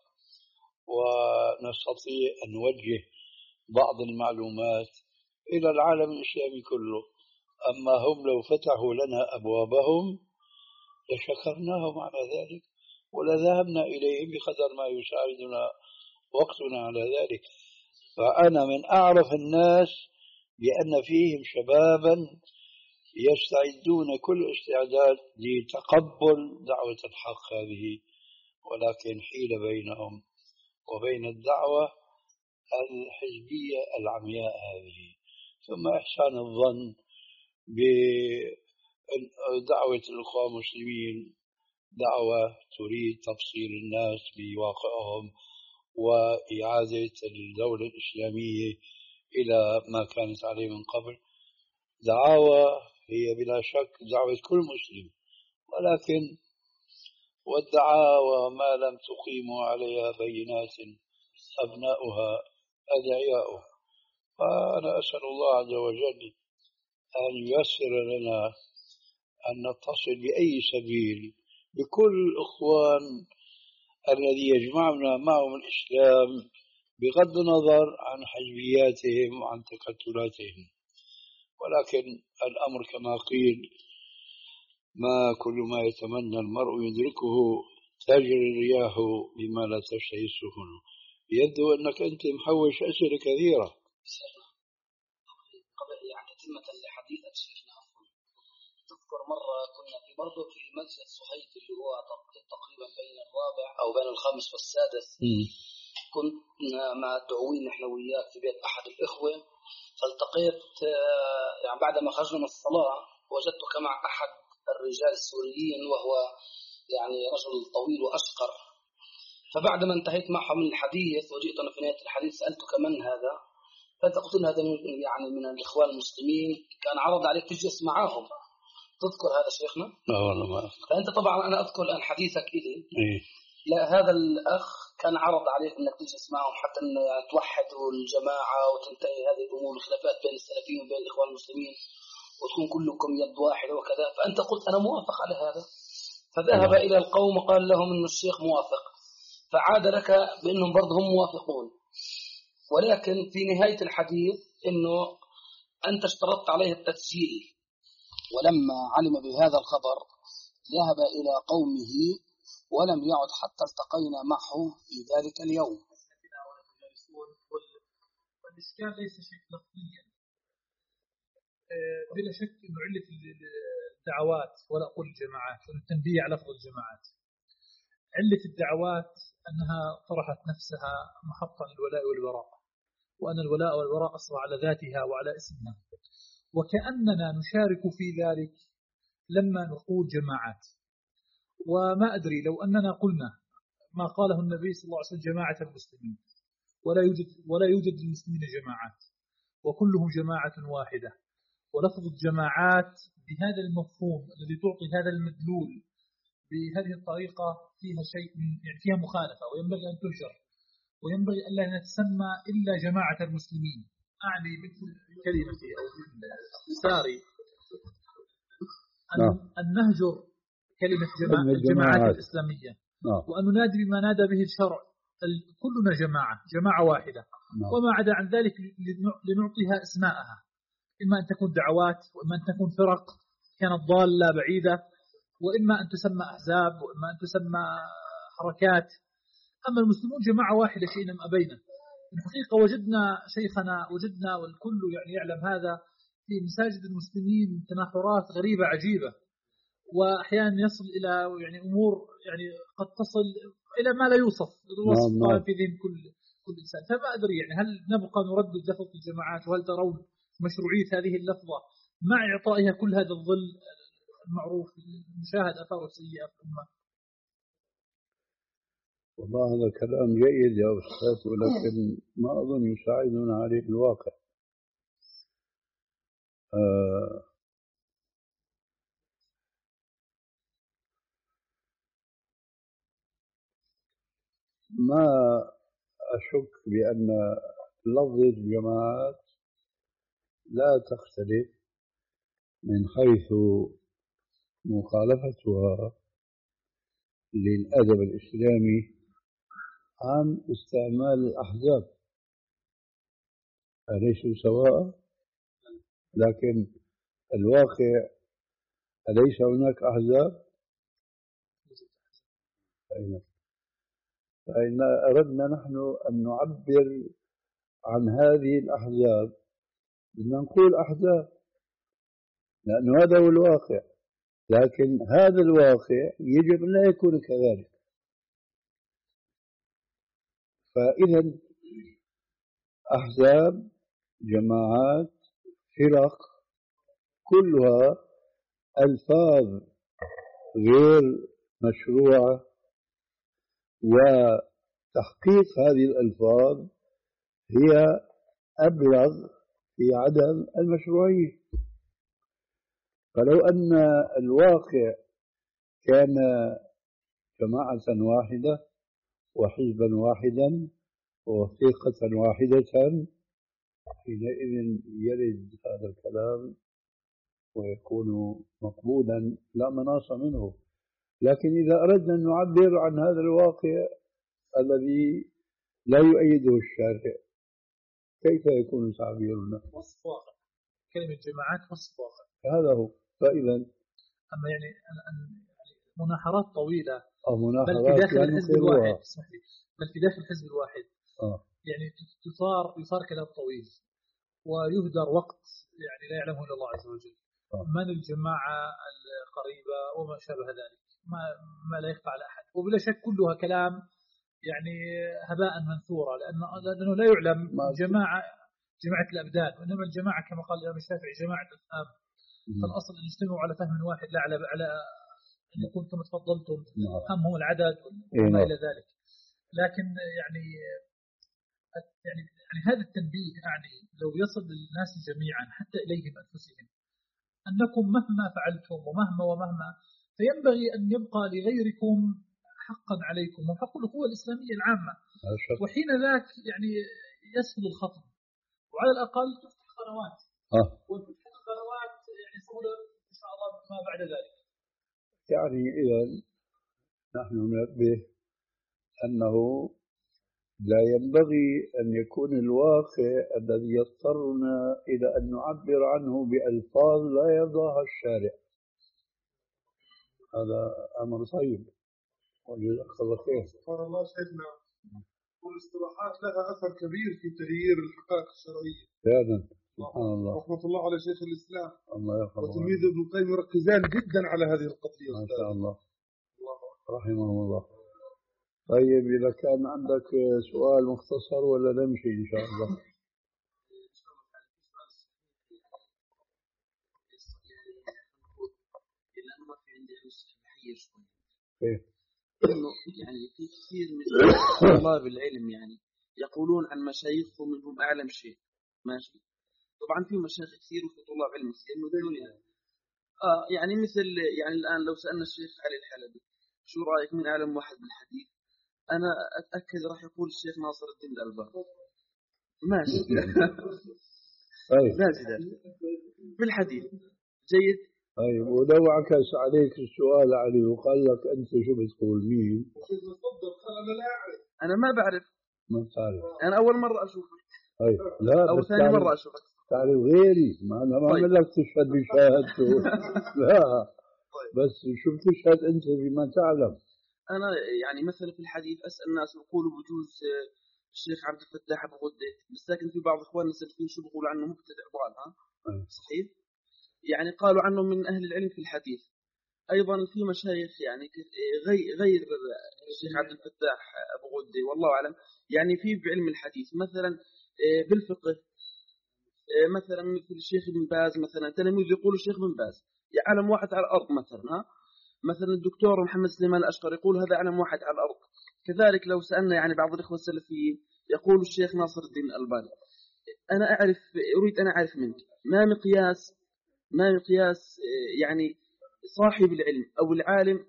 ونستطيع أن نوجه بعض المعلومات إلى العالم الإسلامي كله. أما هم لو فتحوا لنا أبوابهم لشكرناهم على ذلك، ولذهبنا إليهم بقدر ما يساعدنا وقتنا على ذلك. فأنا من أعرف الناس بأن فيهم شبابا يستعدون كل استعداد لتقبل دعوة الحق هذه، ولكن حيل بينهم وبين الدعوة الحزبية العمياء هذه. ثم إحسان الظن بدعوة الأخوة المسلمين دعوة تريد تفصيل الناس بواقعهم وإعادة الدولة الإسلامية إلى ما كانت عليه من قبل. دعوة هي بلا شك دعوة كل مسلم، ولكن والدعاوى ما لم تقيموا عليها بينات أبناؤها أدعياؤها. فأنا أسأل الله عز وجل أن ييسر لنا أن نتصل بأي سبيل بكل الإخوان الذي يجمعنا معهم الإسلام بغض النظر عن حزبياتهم وعن تكتلاتهم. ولكن الأمر كما قيل ما كل ما يتمنى المرء يدركه، تجري الرياح بما لا تشتهي السفن. يبدو أنك أنت محوش أسئلة كثيرة. قبل يعني تتمة لحديثك شيخنا، تذكر مرة كنا في برضه في مسجد صهيب اللي هو تقريبا بين الرابع أو بين الخامس والسادس، م. كنا مع الدعوين نحن وياك في بيت أحد الإخوة، فالتقيت يعني بعد ما خرجنا من الصلاة وجدتك مع أحد الرجال السوريين وهو يعني رجل طويل وأشقر. فبعد ما انتهيت معه من الحديث وجئت أنا في نهاية الحديث سألتك من هذا، فأنت قلت لي هذا يعني من الإخوان المسلمين، كان عرض عليك تجلس معاهم. تذكر هذا شيخنا؟ لا والله ما أذكر. فأنت طبعا أنا أذكر الآن حديثك إلي. إيه؟ لا هذا الأخ كان عرض عليك أنك تجلس معهم حتى أن توحدوا الجماعة وتنتهي هذه الأمور الخلافات بين السلفيين وبين الإخوان المسلمين وتكون كلكم يد واحدة وكذا. فأنت قلت أنا موافق على هذا، فذهب إلى القوم وقال لهم أن الشيخ موافق، فعاد لك بأنهم برضهم موافقون. ولكن في نهاية الحديث أنه أنت اشترطت عليه التسجيل، ولما علم بهذا الخبر ذهب إلى قومه ولم يعد حتى التقينا معه في ذلك اليوم. والإشكال ليس شيء لفظيا، بلا شك أنه علة الدعوات ولا أقول الجماعات، والتنبيه على لفظ الجماعات، علة الدعوات أنها طرحت نفسها محطا للولاء والبراء، وأن الولاء والبراء أصبح على ذاتها وعلى اسمها، وكأننا نشارك في ذلك لما نقول جماعات. وما أدري لو أننا قلنا ما قاله النبي صلى الله عليه وسلم جماعة المسلمين، ولا يوجد ولا يوجد للمسلمين جماعات وكلهم جماعة واحدة، ولفظ الجماعات بهذا المفهوم الذي تعطي هذا المدلول بهذه الطريقة فيها شيء يعني فيها مخالفة، وينبغي أن تهجر، وينبغي أن لا نتسمى إلا جماعة المسلمين. أعني بالكلمة أو بالساري أن نهجر كلمة جماعة الجماعات الإسلامية، وأن ننادي بما نادى به الشرع، كلنا جماعة جماعة واحدة، وما عدا عن ذلك لنعطيها اسماءها، إما أن تكون دعوات، وإما أن تكون فرق كانت ضالة بعيدة، وإما أن تسمى أحزاب، وإما أن تسمى حركات. أما المسلمون جماعة واحدة شئنا أم أبينا. في الحقيقة وجدنا شيخنا وجدنا والكل يعني يعلم هذا في مساجد المسلمين تناحرات غريبة عجيبة، وأحيانا يصل إلى يعني أمور يعني قد تصل إلى ما لا يوصف الوصف في ذهن كل كل إنسان. فما أدري يعني هل نبقى نردد لفظ الجماعات، وهل ترون مشروعية هذه اللفظة مع إعطائها كل هذا الظل المعروف المشاهد أثاره السيئة في الأمة؟ والله هذا كلام جيد يا أستاذ، ولكن ما أظن يساعدنا عليه الواقع. آه ما أشك بأن لفظ الجماعات لا تختلف من حيث مخالفتها للأدب الإسلامي عن استعمال الأحزاب، أليسوا سواء؟ لكن الواقع أليس هناك أحزاب؟ فإن أردنا نحن أن نعبر عن هذه الأحزاب بدنا نقول أحزاب، لأن هذا هو الواقع، لكن هذا الواقع يجب أن لا يكون كذلك. فإذا أحزاب، جماعات، فرق، كلها ألفاظ غير مشروعة، وتحقيق هذه الألفاظ هي أبلغ في عدم المشروعية. فلو أن الواقع كان جماعة واحدة وحزبا واحدا ووثيقة واحدة، حينئذ يرد هذا الكلام ويكون مقبولا لا مناص منه. لكن إذا أردنا أن نعبر عن هذا الواقع الذي لا يؤيده الشارع، كيف يكون تعبيرنا؟ وصف واقع، كلمة جماعات وصف واقع، هذا هو. فإذا أما يعني مناحرات طويلة أو مناحرات بل في داخل يعني الحزب الواحد، بل في داخل الحزب الواحد آه. يعني تصار يصار كلام طويل ويهدر وقت يعني لا يعلمه إلا الله عز وجل. آه. من الجماعة القريبة وما شابه ذلك ما, ما لا يخفى على أحد، وبلا شك كلها كلام يعني هباء منثورا، لأنه, لأنه لا يعلم جماعة جماعة الأبدان، وإنما الجماعة كما قال الإمام الشافعي جماعة الأفهام. فالأصل أن يجتمعوا على فهم واحد، لا على على أن يكون كما تفضلتم همهم العدد وما إلى ذلك. لكن يعني يعني يعني هذا التنبيه يعني لو يصل للناس جميعا حتى إليهم أنفسهم أنكم مهما فعلتم ومهما ومهما فينبغي أن يبقى لغيركم حقا عليكم وحق الأخوة الإسلامية العامة، وحين ذاك يعني يسهل الخطب، وعلى الأقل تفتح قنوات آه. وتفتح قنوات يعني سهولة إن شاء الله ما بعد ذلك. يعني إذا نحن ننبه أنه لا ينبغي أن يكون الواقع الذي يضطرنا إلى أن نعبر عنه بألفاظ لا يرضاها الشارع. هذا أمر طيب وجزاك الله خير. سبحان الله شيخنا، والاصطلاحات لها أثر كبير في تغيير الحقائق الشرعية فعلا. سبحان الله. رحمة الله على شيخ الإسلام الله يرحمه وتلميذ ابن القيم يركزان جدا على هذه القضية. ما شاء الله. رحمه الله. طيب إذا كان عندك سؤال مختصر ولا نمشي إن شاء الله؟ الأمر في عندي محير شوي. إيه؟ إنه يعني في كثير من طلاب العلم يعني يقولون عن مشايخهم منهم أعلم شيء، ماشي؟ طبعا في مشايخ كثير وفي طلاب علم كثير يقولون يعني اه يعني مثل يعني الان لو سالنا الشيخ علي الحلبي شو رايك من اعلم واحد بالحديث، انا اتاكد راح يقول الشيخ ناصر الدين الالباني. ماشي. لا جدال بالحديث جيد. طيب ولو عكس عليك السؤال علي وقال لك أنت شو بتقول مين؟ أنا ما بعرف. ما تعرف. أنا أول مرة أشوفك. طيب لا أو ثاني مرة أشوفك. تعرف غيري، ما أنا ما أعمل لك تشهد بشهادته. لا طيب. بس شو بتشهد أنت بما تعلم؟ أنا يعني مثلا في الحديث أسأل الناس ويقولوا بجوز الشيخ عبد الفتاح أبو غدة، بس لكن في بعض إخواننا السلفيين شو بيقولوا عنه مبتدع ضال. ها صحيح؟ يعني قالوا عنه من أهل العلم في الحديث. أيضا في مشايخ يعني غير الشيخ عبد الفتاح أبو غدة والله أعلم، يعني في بعلم الحديث مثلا بالفقه مثلا مثل الشيخ ابن باز مثلا، تلاميذ يقولوا الشيخ ابن باز يعلم واحد على الأرض مثلا. ها مثلا الدكتور محمد سليمان الأشقر يقول هذا علم واحد على الأرض. كذلك لو سألنا يعني بعض الإخوة السلفيين يقول الشيخ ناصر الدين الألباني. أنا أعرف أريد أنا أعرف منك ما مقياس ما مقياس يعني صاحب العلم أو العالم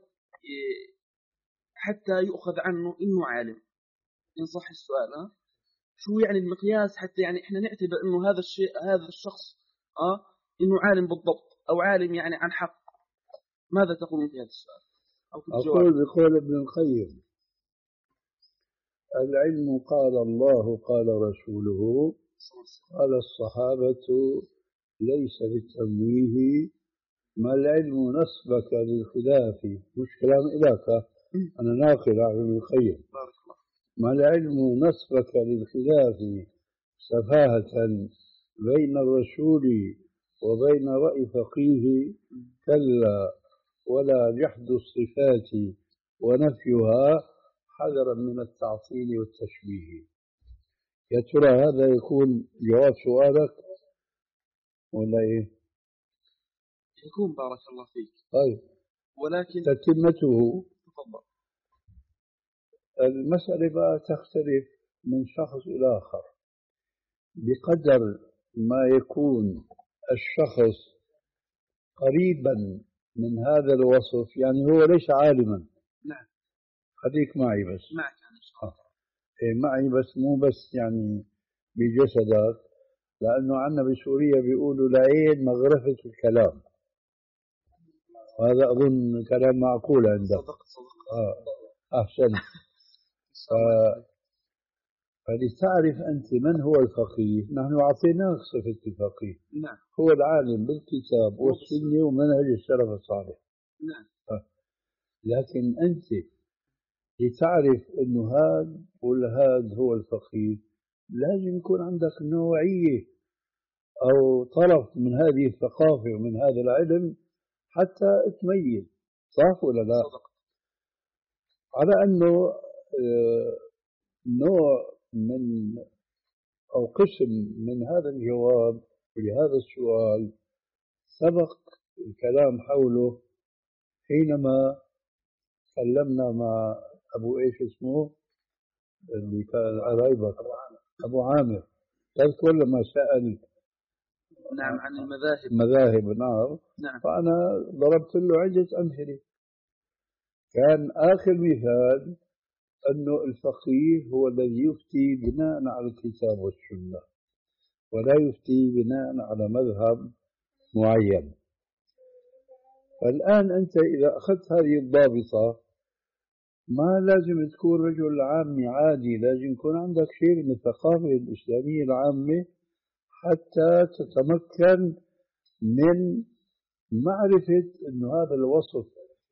حتى يؤخذ عنه إنه عالم، إن صح السؤال. ها شو يعني المقياس حتى يعني إحنا نعتبر إنه هذا الشيء هذا الشخص آه إنه عالم بالضبط أو عالم يعني عن حق؟ ماذا تقولون في هذا السؤال أو في الجواب؟ أقول بقول ابن القيم العلم قال الله قال رسوله قال الصحابة ليس بالتمويه، ما العلم نسبك للخلاف، مش كلام إليك أنا ناقل عن ابن القيم، ما العلم نسبك للخلاف سفاهة بين الرسول وبين رأي فقيه، كلا ولا جحد الصفات ونفيها حذرا من التعطيل والتشبيه. يا ترى هذا يكون جواب سؤالك ولا إيه؟ يكون بارك الله فيك. طيب ولكن تتمته المسألة بقى تختلف من شخص إلى آخر بقدر ما يكون الشخص قريبا من هذا الوصف، يعني هو ليس عالما. نعم خليك معي بس. معك إن شاء الله. إيه معي بس مو بس يعني بجسدك، لأنه عندنا بسوريا بيقولوا العين مغرفة الكلام، وهذا أظن كلام معقول عندك. صدق صدق. آه أحسن. فلتعرف أنت من هو الفقيه، نحن أعطيناك صفة الفقيه. نعم. هو العالم بالكتاب والسنة ومنهج السلف الصالح. نعم. لكن أنت لتعرف أنه هذا ولا هذا هو الفقيه لازم يكون عندك نوعية أو طرف من هذه الثقافة ومن هذا العلم حتى تميز، صح ولا لا؟ صدق. على أنه نوع من أو قسم من هذا الجواب لهذا السؤال سبق الكلام حوله حينما تكلمنا مع أبو إيش اسمه اللي كان قرايبك أبو عامر، تذكر لما سأل نعم عن المذاهب مذاهب. نعم. نعم. فأنا ضربت له عدة أمثلة. كان آخر مثال أنه الفقيه هو الذي يفتي بناء على الكتاب والسنة ولا يفتي بناء على مذهب معين. فالآن أنت إذا أخذت هذه الضابطة ما لازم تكون رجل عامي عادي، لازم يكون عندك شيء من الثقافة الإسلامية العامة حتى تتمكن من معرفة أنه هذا الوصف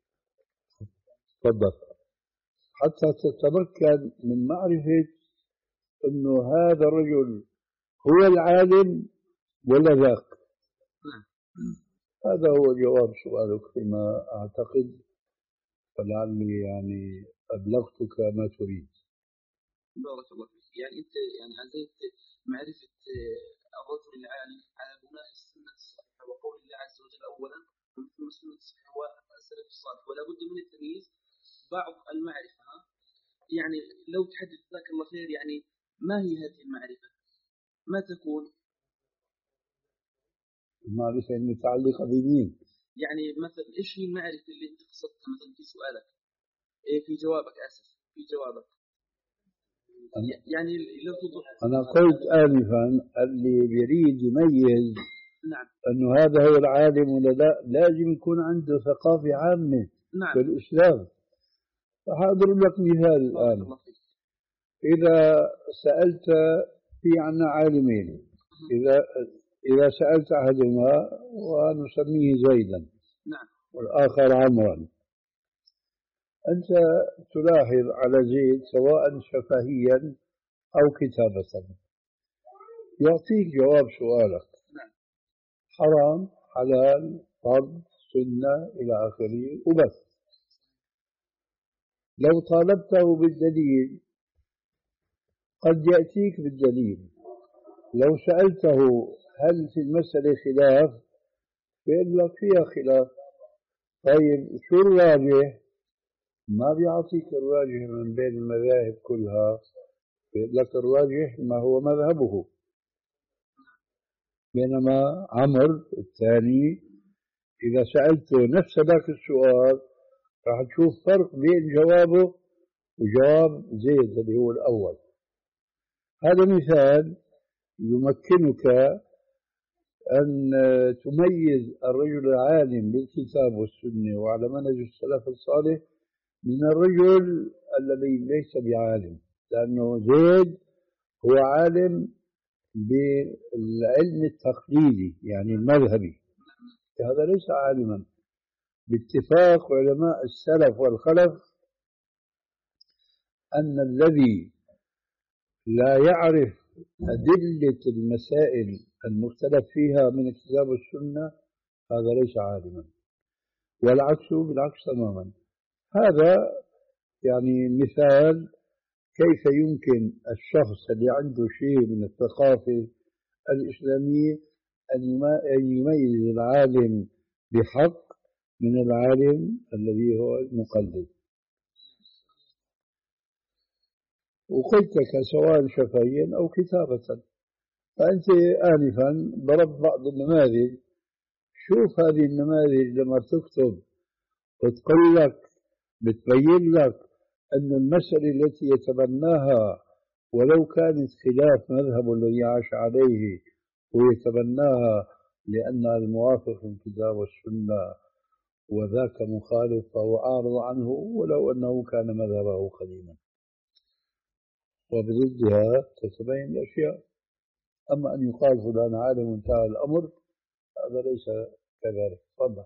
تفضل حتى تتمكن من معرفة أنه هذا الرجل هو العالم ولا ذاك. هذا هو جواب سؤالك فيما أعتقد، فلعلي يعني أبلغتك ما تريد. بارك الله فيك. يعني أنت يعني أنت معرفة الرجل العالم على بناء السنة الصحيحة وقول الله عز وجل أولا ثم السنة الصحيحة والسلف الصالح، ولا بد من التمييز بعض المعرفة. يعني لو تحدث ذاك الله خير يعني ما هي هذه المعرفة؟ ما تكون؟ المعرفة المتعلقة بمين؟ يعني مثلا إيش هي المعرفة اللي أنت قصدتها مثلا في سؤالك؟ إيه في جوابك آسف في جوابك يعني لو تضح. أنا قلت آنفا اللي بيريد يميز نعم أنه هذا هو العالم ولا لا لازم يكون عنده ثقافة عامة نعم بالإسلام. فهضرب لك مثال الآن. إذا سألت في عنا عالمين، إذا إذا سألت أحدهما ونسميه زيدا نعم والآخر عمرا، أنت تلاحظ على زيد سواء شفهيا أو كتابة يعطيك جواب سؤالك نعم. حرام حلال فرض سنة إلى آخره وبس. لو طالبته بالدليل قد يأتيك بالدليل، لو سألته هل في المسألة خلاف بيقول لك فيها خلاف. طيب شو الراجح؟ ما بيعطيك الراجح من بين المذاهب كلها، بيقول لك الراجح ما هو مذهبه. بينما عمر الثاني إذا سألته نفس ذاك السؤال راح تشوف فرق بين جوابه وجواب زيد اللي هو الأول. هذا مثال يمكنك أن تميز الرجل العالم بالكتاب والسنة وعلى منهج السلف الصالح من الرجل الذي ليس بعالم، لأنه زيد هو عالم بالعلم التقليدي يعني المذهبي، هذا ليس عالما. باتفاق علماء السلف والخلف أن الذي لا يعرف أدلة المسائل المختلف فيها من الكتاب والسنة هذا ليس عالما، والعكس بالعكس تماما. هذا يعني مثال كيف يمكن الشخص اللي عنده شيء من الثقافة الإسلامية أن يميز العالم بحق من العالم الذي هو المقلد. وقلت لك سواء شفهيا أو كتابة. فأنت آنفا ضربت بعض النماذج، شوف هذه النماذج لما تكتب وتقول لك بتبين لك أن المسألة التي يتبناها ولو كانت خلاف مذهب الذي عاش عليه ويتبناها لأنها الموافق للكتاب والسنة وذاك مخالف فهو أعرض عنه ولو أنه كان مذهبه قديما، وبضدها تتبين الأشياء. أما أن يقال فلان عالم وانتهى الأمر هذا ليس كذلك. تفضل.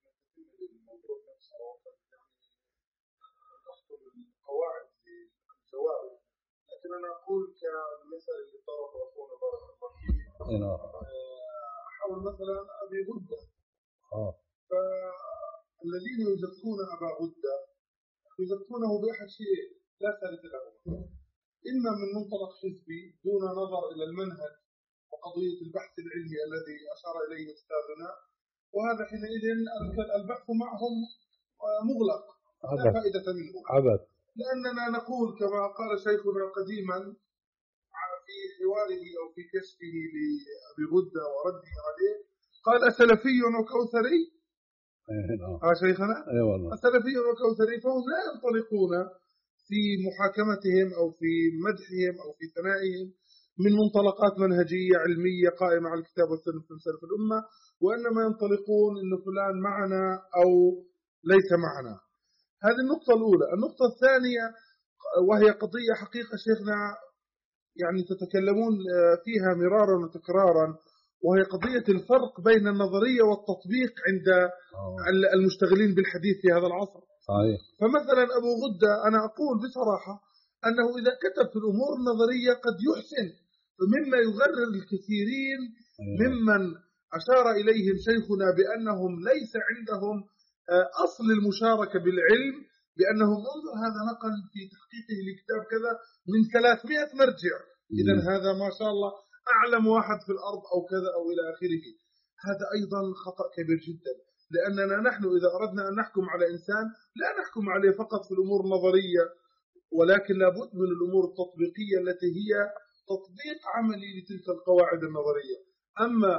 قواعد الجواب، لكن أنا أقول كمثل اللي طرف أخونا بارك الله فيه، حول مثلا أبي غدة. آه. فالذين يزكون أبا غدة يزكونه بأحد شيء لا ثالث له، إما من منطلق حزبي دون نظر إلى المنهج وقضية البحث العلمي الذي أشار إليه أستاذنا، وهذا حينئذ البحث معهم مغلق لا فائدة منه عبث. لأننا نقول كما قال شيخنا قديما في حواره أو في كشفه لأبي غدة ورده عليه، قال أسلفي وكوثري ها شيخنا أسلفي وكوثري، فهم لا ينطلقون في محاكمتهم أو في مدحهم أو في ثنائهم من منطلقات منهجية علمية قائمة على الكتاب والسنة في سلف الأمة، وإنما ينطلقون إن فلان معنا أو ليس معنا. هذه النقطة الأولى. النقطة الثانية وهي قضية حقيقة شيخنا يعني تتكلمون فيها مرارا وتكرارا، وهي قضية الفرق بين النظرية والتطبيق عند المشتغلين بالحديث في هذا العصر. صحيح. فمثلا أبو غدة أنا أقول بصراحة أنه إذا كتب في الأمور النظرية قد يحسن، فمما يغرر الكثيرين ممن أشار إليهم شيخنا بأنهم ليس عندهم أصل المشاركة بالعلم، بأنهم انظر هذا نقل في تحقيقه لكتاب كذا من ثلاثمائة مرجع، إذن هذا ما شاء الله أعلم واحد في الأرض أو كذا أو إلى آخره. هذا أيضا خطأ كبير جدا، لأننا نحن إذا أردنا أن نحكم على إنسان لا نحكم عليه فقط في الأمور النظرية، ولكن لابد من الأمور التطبيقية التي هي تطبيق عملي لتلك القواعد النظرية. أما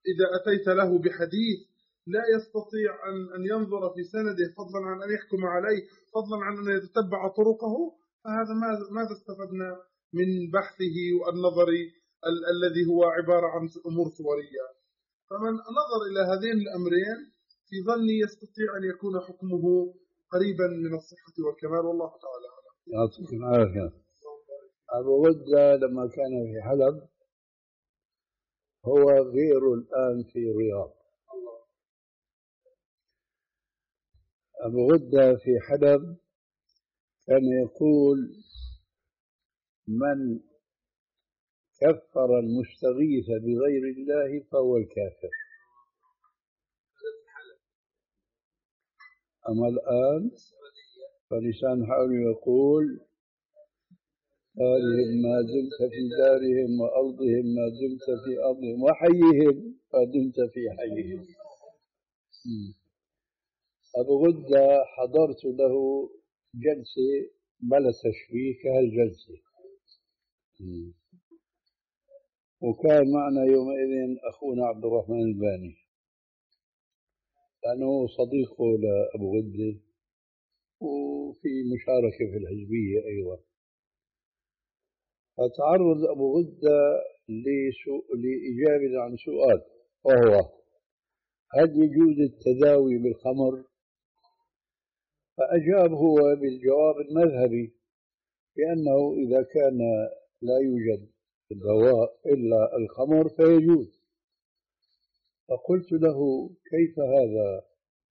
إذا أتيت له بحديث لا يستطيع أن أن ينظر في سنده فضلا عن أن يحكم عليه، فضلا عن أن يتتبع طرقه، فهذا ماذا استفدنا من بحثه والنظر ال- الذي هو عبارة عن أمور صورية؟ فمن نظر إلى هذين الأمرين في ظني يستطيع أن يكون حكمه قريبا من الصحة والكمال، والله تعالى أعلم. يعطيك العافية. أبو غدة لما كان في حلب هو غير الآن في الرياض. أبو غدة في حلب كان يقول: من كفر المستغيث بغير الله فهو الكافر. أما الآن فلسان حاله يقول: دارهم ما دمت في دارهم وأرضهم ما دمت في أرضهم وحيهم ما دمت في حيهم. أبو غدة حضرت له جلسة بلا تشبيه كهالجلسة، وكان معنا يومئذ أخونا عبد الرحمن الباني لأنه صديقه لأبو غدة وفي مشاركة في الحزبية أيضا. فتعرض أبو غدة لإجابة عن سؤال، وهو: هل يجوز التداوي بالخمر؟ فأجاب هو بالجواب المذهبي بأنه إذا كان لا يوجد دواء إلا الخمر فيجوز. فقلت له: كيف هذا؟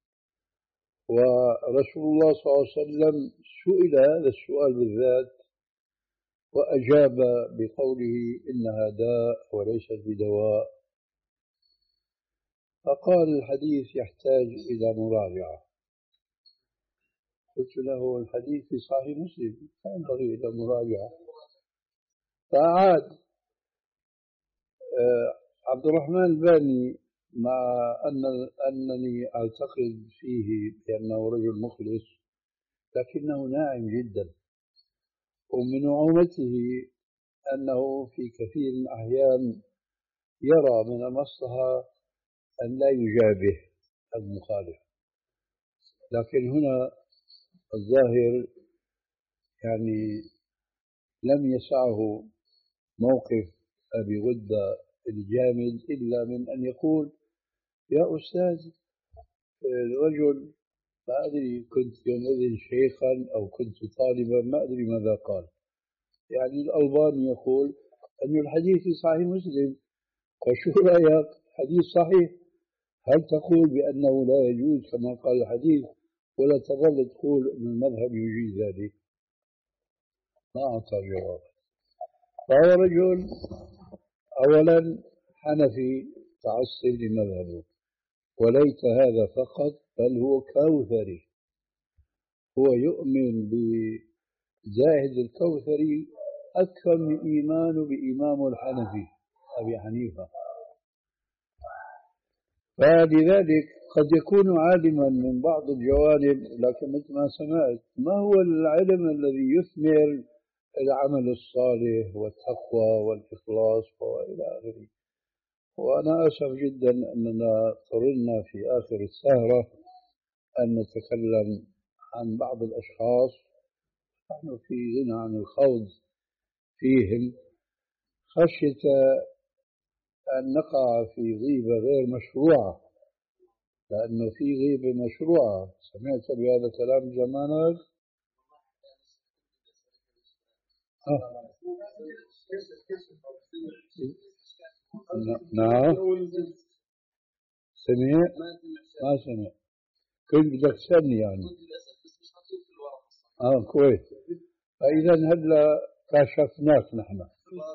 ورسول الله صلى الله عليه وسلم سئل هذا السؤال بالذات وأجاب بقوله: إنها داء وليست بدواء. فقال: الحديث يحتاج إلى مراجعة. قلت له: الحديث في صحيح مسلم لا ينبغي إلى مراجعة. فأعاد. عبد الرحمن الباني مع أن أنني أعتقد فيه بأنه رجل مخلص لكنه ناعم جدا، ومن نعومته أنه في كثير من الأحيان يرى من المصلحة أن لا يجابه المخالف، لكن هنا الظاهر يعني لم يسعه موقف أبي غدة الجامد إلا من أن يقول: يا أستاذ، الرجل ما أدري كنت يومئذ شيخا أو كنت طالبا، ما أدري ماذا قال. يعني الألباني يقول أن الحديث في صحيح مسلم، فشو رأيك؟ حديث صحيح، هل تقول بأنه لا يجوز كما قال الحديث، ولا تظل تقول أن المذهب يجيز ذلك؟ ما أعطى جواب. فهو رجل أولا حنفي تعصب لمذهبه، وليس هذا فقط بل هو كوثري، هو يؤمن بزاهد الكوثري أكثر من إيمانه بإمامه الحنفي أبي حنيفة. فلذلك قد يكون عالما من بعض الجوانب، لكن مثل ما سمعت ما هو العلم الذي يثمر العمل الصالح والتقوى والإخلاص وإلى آخره. وأنا أسف جدا أننا اضطررنا في آخر السهرة أن نتكلم عن بعض الأشخاص نحن في غنى عن الخوض فيهم خشية أن نقع في غيبة غير مشروعة، لأنه في غيبة مشروعة. سمعت بهذا الكلام زمانك؟ آه. نعم. سمع؟ ما سمع. كنت بدك تسألني يعني. آه كويس. فإذا هلا كشفناك نحن.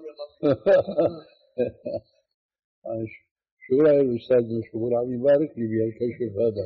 شو رأي الأستاذ مشهور؟ عم يبارك لي بهالكشف هذا.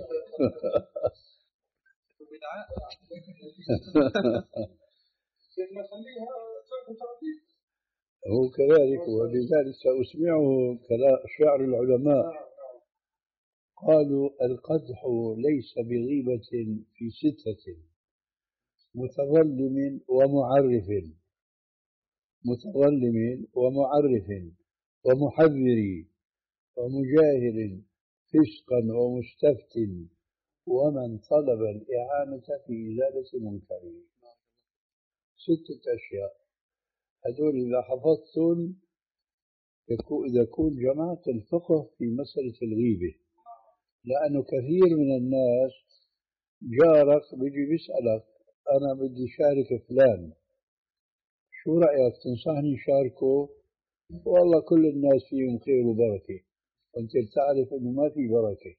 هو كذلك، ولذلك سأسمعه شعر العلماء قالوا: القدح ليس بغيبة في ستة: متظلم ومعرف متظلم ومعرف ومحذر ومجاهر فسقا ومستفت ومن طلب الإعانة في إزالة منكره. ستة أشياء هذول إذا حفظتم إذا كنت جمعت الفقه في مسألة الغيبة، لأنه كثير من الناس جارك بيجي بيسألك أنا بدي شارك فلان، شو رأيك تنصحني شاركه؟ والله كل الناس فيهم خير وبركة، وانت بتعرف انه ما في بركة،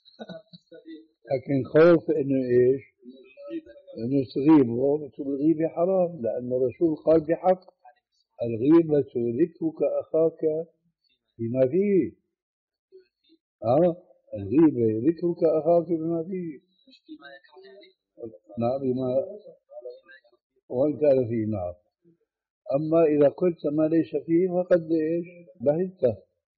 لكن خوف انه ايش؟ انه تغيبه. الغيبة حرام، لأن الرسول قال بحق الغيبة ذكرك أخاك بما فيه. اه الغيبة ذكرك أخاك بما فيه. نعم بما وإن كان فيه. نعم. أما إذا قلت ما ليس فيه فقد إيش؟ بهته.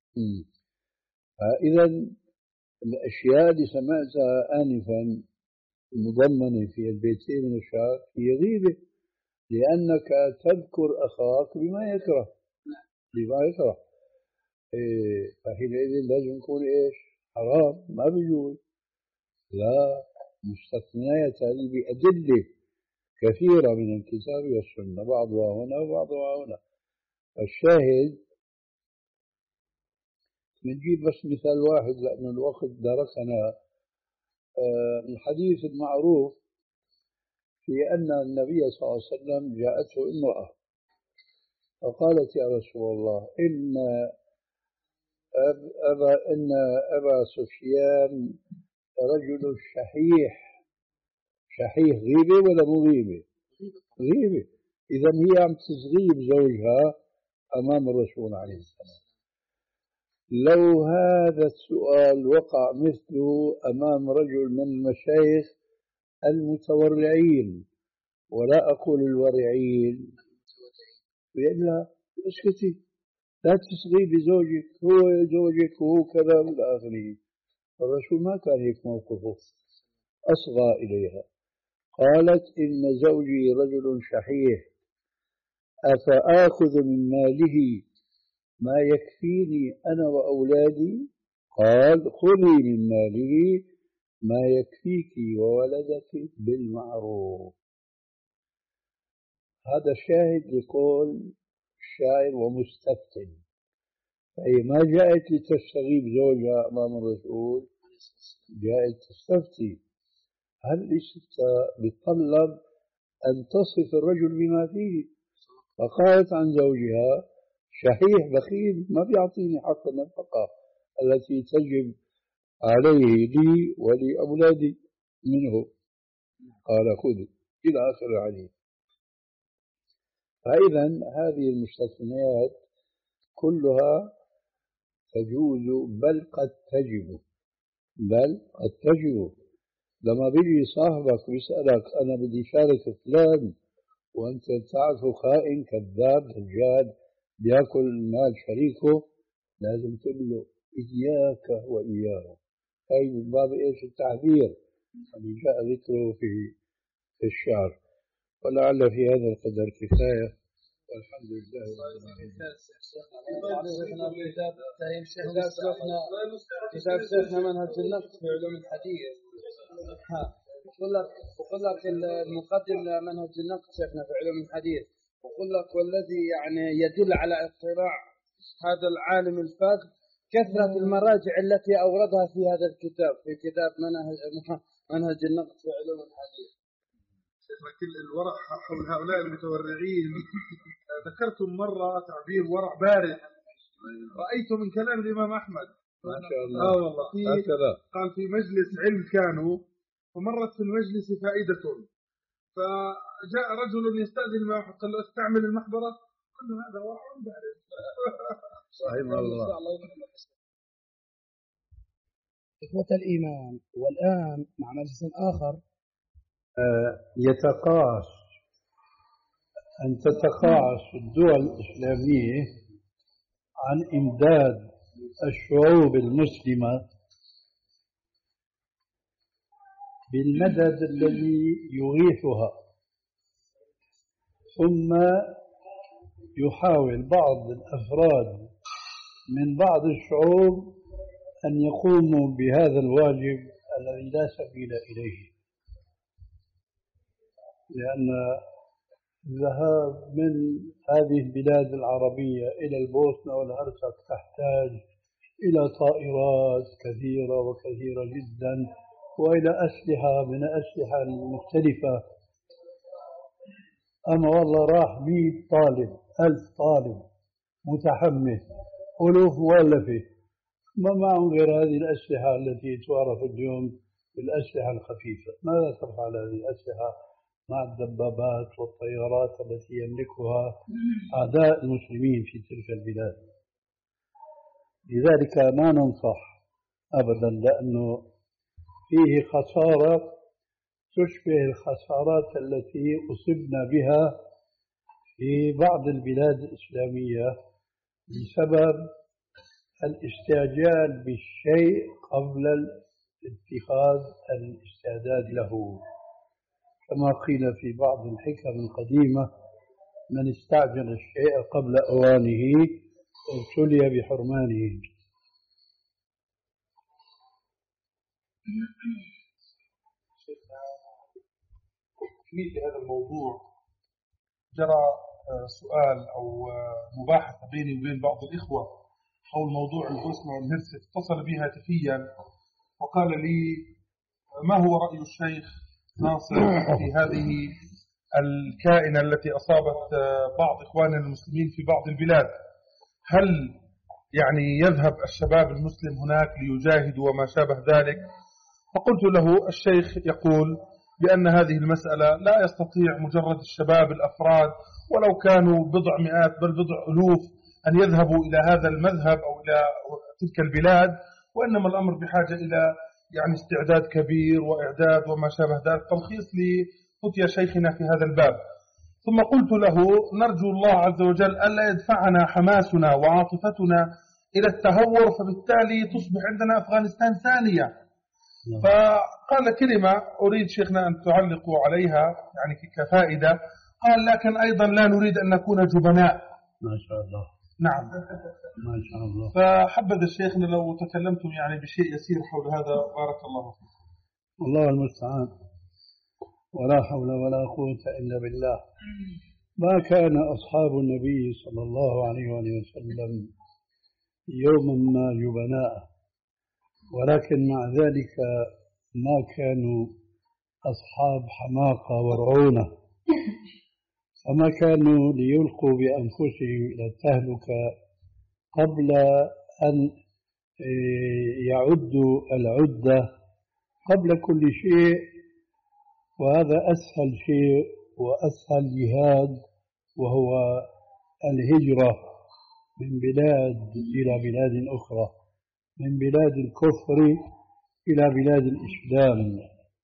إذا الأشياء اللي سمعتها آنفا مضمنة في البيتين من الشعر هي غيبة، لأنك تذكر أخاك بما يكره بما يكره إيه، فحينئذ لازم يكون إيش؟ حرام، ما بيجوز. لا، مستثنيات هذه بأدلة كثيرة من الكتاب والسنة، بعضها هنا وبعضها هنا. الشاهد نجيب بس مثال واحد لأن الوقت دركنا. الحديث المعروف في أن النبي صلى الله عليه وسلم جاءته امرأة فقالت يا رسول الله إن أبا, إن أبا سفيان رجل شحيح. شحيح غيبة ولا مو غيبة؟ غيبة. إذا هي عم تغيب زوجها أمام الرسول عليه السلام. لو هذا السؤال وقع مثله أمام رجل من المشايخ المتورعين، ولا أقول الورعين، يقول لها اسكتي لا تسغي بزوجك، هو زوجك وهو كذا إلى آخره. الرسول ما كان هيك موقفه، أصغى إليها. قالت إن زوجي رجل شحيح أفآخذ من ماله ما يكفيني أنا وأولادي؟ قال خذي من ماله ما يكفيك وولدك بالمعروف. هذا شاهد لقول الشاعر ومستفتن. فهي ما جاءت لتستغيب زوجها أمام الرسول، جاءت تستفتي. هل الاستفتاء بيتطلب أن تصف الرجل بما فيه؟ فقالت عن زوجها شحيح بخيل ما بيعطيني حق النفقة التي تجب عليه لي ولأولادي منه. قال خذ إلى آخر الحديث. فإذا هذه المستثنيات كلها تجوز بل قد تجب بل قد تجب. لما بيجي صاحبك بيسألك أنا بدي شارك فلان وأنت تعرفه خائن كذاب دجال بياكل مال شريكه، لازم تقول له إياك وإياه. هاي من باب إيش؟ التعبير اللي جاء ذكره في في الشعر. ولعل في هذا القدر كفاية، والحمد لله رب العالمين. كتاب شيخنا منهج النقد في علوم الحديث. بقول لك بقول لك المقدم لمنهج النقد شيخنا في علوم الحديث، بقول لك والذي يعني يدل على اطلاع هذا العالم الفاذ كثرة المراجع التي أوردها في هذا الكتاب، في كتاب منهج منهج النقد في علوم الحديث. شيخنا كل الورع حول هؤلاء المتورعين. ذكرتم مرة تعبير ورع بارد رأيته من كلام الإمام أحمد ما شاء الله. آه والله في قال في مجلس علم كانوا ومرت في المجلس فائدة، فجاء رجل يستأذن الإمام أحمد قال له استعمل المحبرة، كل هذا ورع بارد. صحيح والله. إخوة الإيمان، والآن مع مجلس آخر يتقاعس أن تتقاعس الدول الإسلامية عن إمداد الشعوب المسلمة بالمدد الذي يغيثها، ثم يحاول بعض الأفراد من بعض الشعوب أن يقوموا بهذا الواجب الذي لا سبيل إليه، لأن الذهاب من هذه البلاد العربية إلى البوسنة والهرسك تحتاج إلى طائرات كثيرة وكثيرة جدا، وإلى أسلحة من الأسلحة المختلفة. أما والله راح مئة طالب ألف طالب متحمس ألوف مؤلفة ما معهم غير هذه الأسلحة التي تعرف اليوم بالأسلحة الخفيفة. ماذا تفعل هذه الأسلحة مع الدبابات والطيارات التي يملكها أعداء المسلمين في تلك البلاد؟ لذلك ما ننصح أبدا، لأنه فيه خسارة تشبه الخسارات التي أصبنا بها في بعض البلاد الإسلامية بسبب الاستعجال بالشيء قبل اتخاذ الاستعداد له، كما قيل في بعض الحكم القديمة: من استعجل الشيء قبل أوانه ابتلي بحرمانه. في هذا الموضوع جرى سؤال أو مباحثة بيني وبين بعض الإخوة حول موضوع البوسنة والهرسك. اتصل بي هاتفيا وقال لي: ما هو رأي الشيخ ناصر في هذه الكائنة التي أصابت بعض إخواننا المسلمين في بعض البلاد؟ هل يعني يذهب الشباب المسلم هناك ليجاهدوا وما شابه ذلك؟ فقلت له: الشيخ يقول بأن هذه المسألة لا يستطيع مجرد الشباب الأفراد ولو كانوا بضع مئات بل بضع ألوف أن يذهبوا إلى هذا المذهب أو إلى تلك البلاد، وإنما الأمر بحاجة إلى يعني استعداد كبير وإعداد وما شابه ذلك. تلخيص لفتيا شيخنا في هذا الباب. ثم قلت له: نرجو الله عز وجل ألا يدفعنا حماسنا وعاطفتنا إلى التهور، فبالتالي تصبح عندنا أفغانستان ثانية. فقال كلمة أريد شيخنا أن تعلقوا عليها يعني كفائدة. قال: لكن أيضا لا نريد أن نكون جبناء. ما شاء الله. نعم ما شاء الله. فحبذ الشيخنا لو تكلمتم يعني بشيء يسير حول هذا، بارك الله فيكم. الله المستعان، ولا حول ولا قوة إلا بالله. ما كان أصحاب النبي صلى الله عليه وسلم يوما ما جبناء، ولكن مع ذلك ما كانوا أصحاب حماقة ورعونة، فما كانوا ليلقوا بأنفسهم إلى التهلكة قبل أن يعدوا العدة قبل كل شيء. وهذا أسهل شيء وأسهل جهاد، وهو الهجرة من بلاد إلى بلاد أخرى، من بلاد الكفر إلى بلاد الإسلام.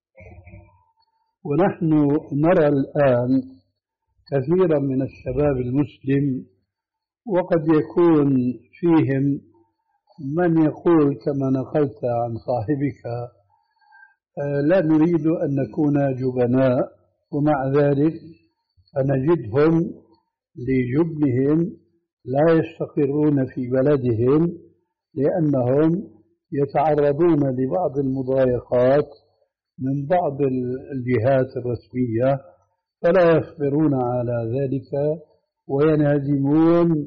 ونحن نرى الآن كثيرا من الشباب المسلم، وقد يكون فيهم من يقول كما نقلت عن صاحبك: لا نريد أن نكون جبناء، ومع ذلك فنجدهم لجبنهم لا يستقرون في بلدهم، لأنهم يتعرضون لبعض المضايقات من بعض الجهات الرسمية، فلا يصبرون على ذلك وينهزمون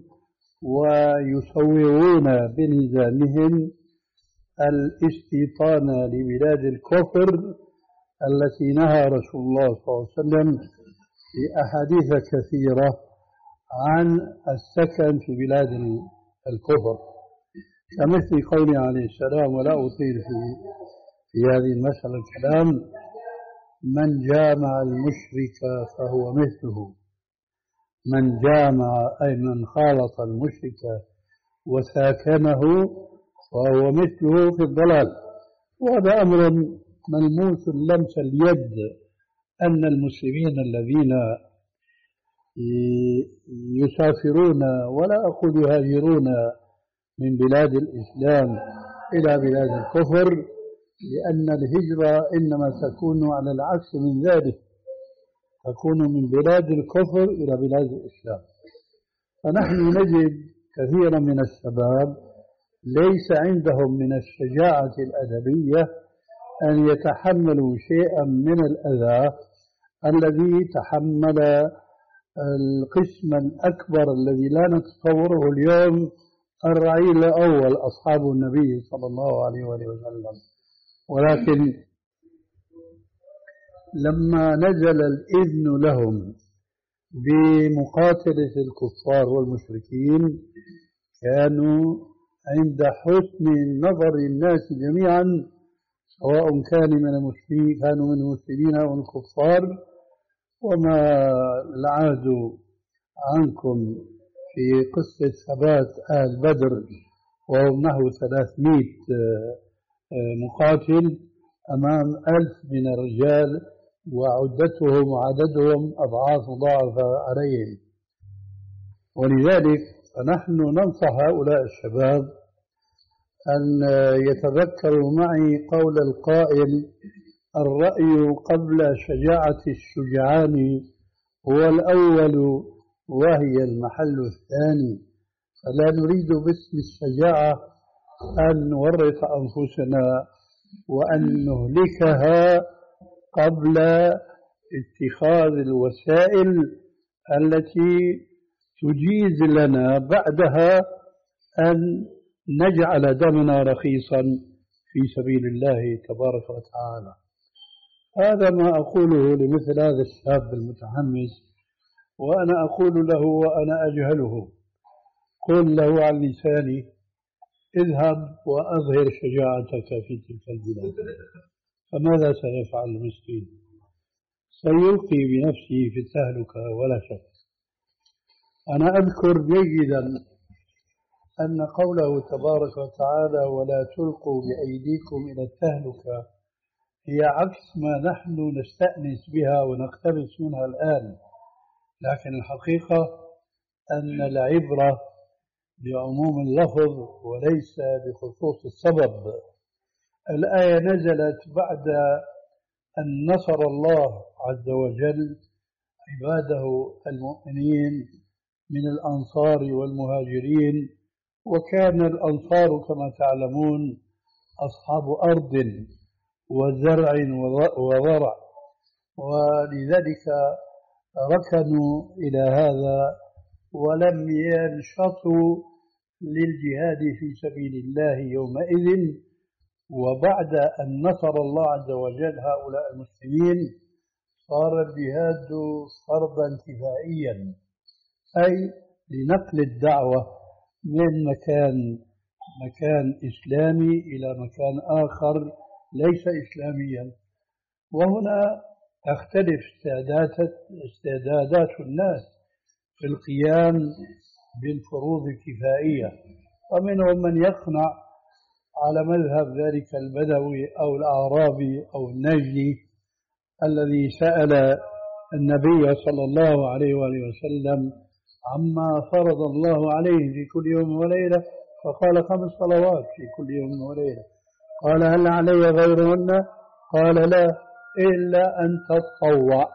ويصورون بنظامهم الاستيطان لبلاد الكفر التي نهى رسول الله صلى الله عليه وسلم في أحاديث كثيرة عن السكن في بلاد الكفر، كمثل قوله عليه السلام: ولا أطيل في في هذه المسألة الكلام: من جامع المشرك فهو مثله. من جامع أي من خالط المشرك وساكنه فهو مثله في الضلال. وهذا أمر ملموس لمس اليد، أن المسلمين الذين يسافرون ولا أقول يهاجرون من بلاد الإسلام إلى بلاد الكفر، لأن الهجرة إنما تكون على العكس من ذلك، تكون من بلاد الكفر إلى بلاد الإسلام. فنحن نجد كثيرا من الشباب ليس عندهم من الشجاعة الأدبية أن يتحملوا شيئا من الأذى الذي تحمل القسم الأكبر الذي لا نتصوره اليوم الرعيل الأول أصحاب النبي صلى الله عليه وآله وسلم. ولكن لما نزل الإذن لهم بمقاتلة الكفار والمشركين كانوا عند حسن نظر الناس جميعا، سواء كان من المسلمين كانوا من المسلمين أو الكفار. وما العهد عنكم في قصة ثبات آل بدر وهم نحو ثلاثمائة مقاتل أمام ألف من الرجال، وعدتهم وعددهم أضعاف مضاعفة عليهم. ولذلك فنحن ننصح هؤلاء الشباب أن يتذكروا معي قول القائل: الرأي قبل شجاعة الشجعان هو الأول وهي المحل الثاني. فلا نريد باسم الشجاعة أن نورط أنفسنا وأن نهلكها قبل اتخاذ الوسائل التي تجيز لنا بعدها أن نجعل دمنا رخيصا في سبيل الله تبارك وتعالى. هذا ما أقوله لمثل هذا الشاب المتحمس، وأنا أقول له وأنا أجهله: قل له عن لساني: اذهب وأظهر شجاعتك في تلك البلاد. فماذا سيفعل المسكين؟ سيلقي بنفسه في التهلكة ولا شك. أنا أذكر جيدا أن قوله تبارك وتعالى: ولا تلقوا بأيديكم إلى التهلكة، هي عكس ما نحن نستأنس بها ونقتبس منها الآن. لكن الحقيقة أن العبرة بعموم اللفظ وليس بخصوص السبب. الآية نزلت بعد أن نصر الله عز وجل عباده المؤمنين من الأنصار والمهاجرين، وكان الأنصار كما تعلمون أصحاب أرض وزرع وضرع، ولذلك ركنوا إلى هذا ولم ينشطوا للجهاد في سبيل الله يومئذ. وبعد أن نصر الله عز وجل هؤلاء المسلمين صار الجهاد فرضا كفائيا، أي لنقل الدعوة من مكان مكان إسلامي إلى مكان آخر ليس إسلاميا. وهنا تختلف استعدادات استعدادات الناس في القيام بالفروض الكفائية، ومنهم من يقنع على مذهب ذلك البدوي أو الأعرابي أو النجدي الذي سأل النبي صلى الله عليه وآله وسلم عما فرض الله عليه في كل يوم وليلة، فقال: خمس صلوات في كل يوم وليلة. قال: هل علي غيرهن؟ قال: لا، إلا أن تتطوع.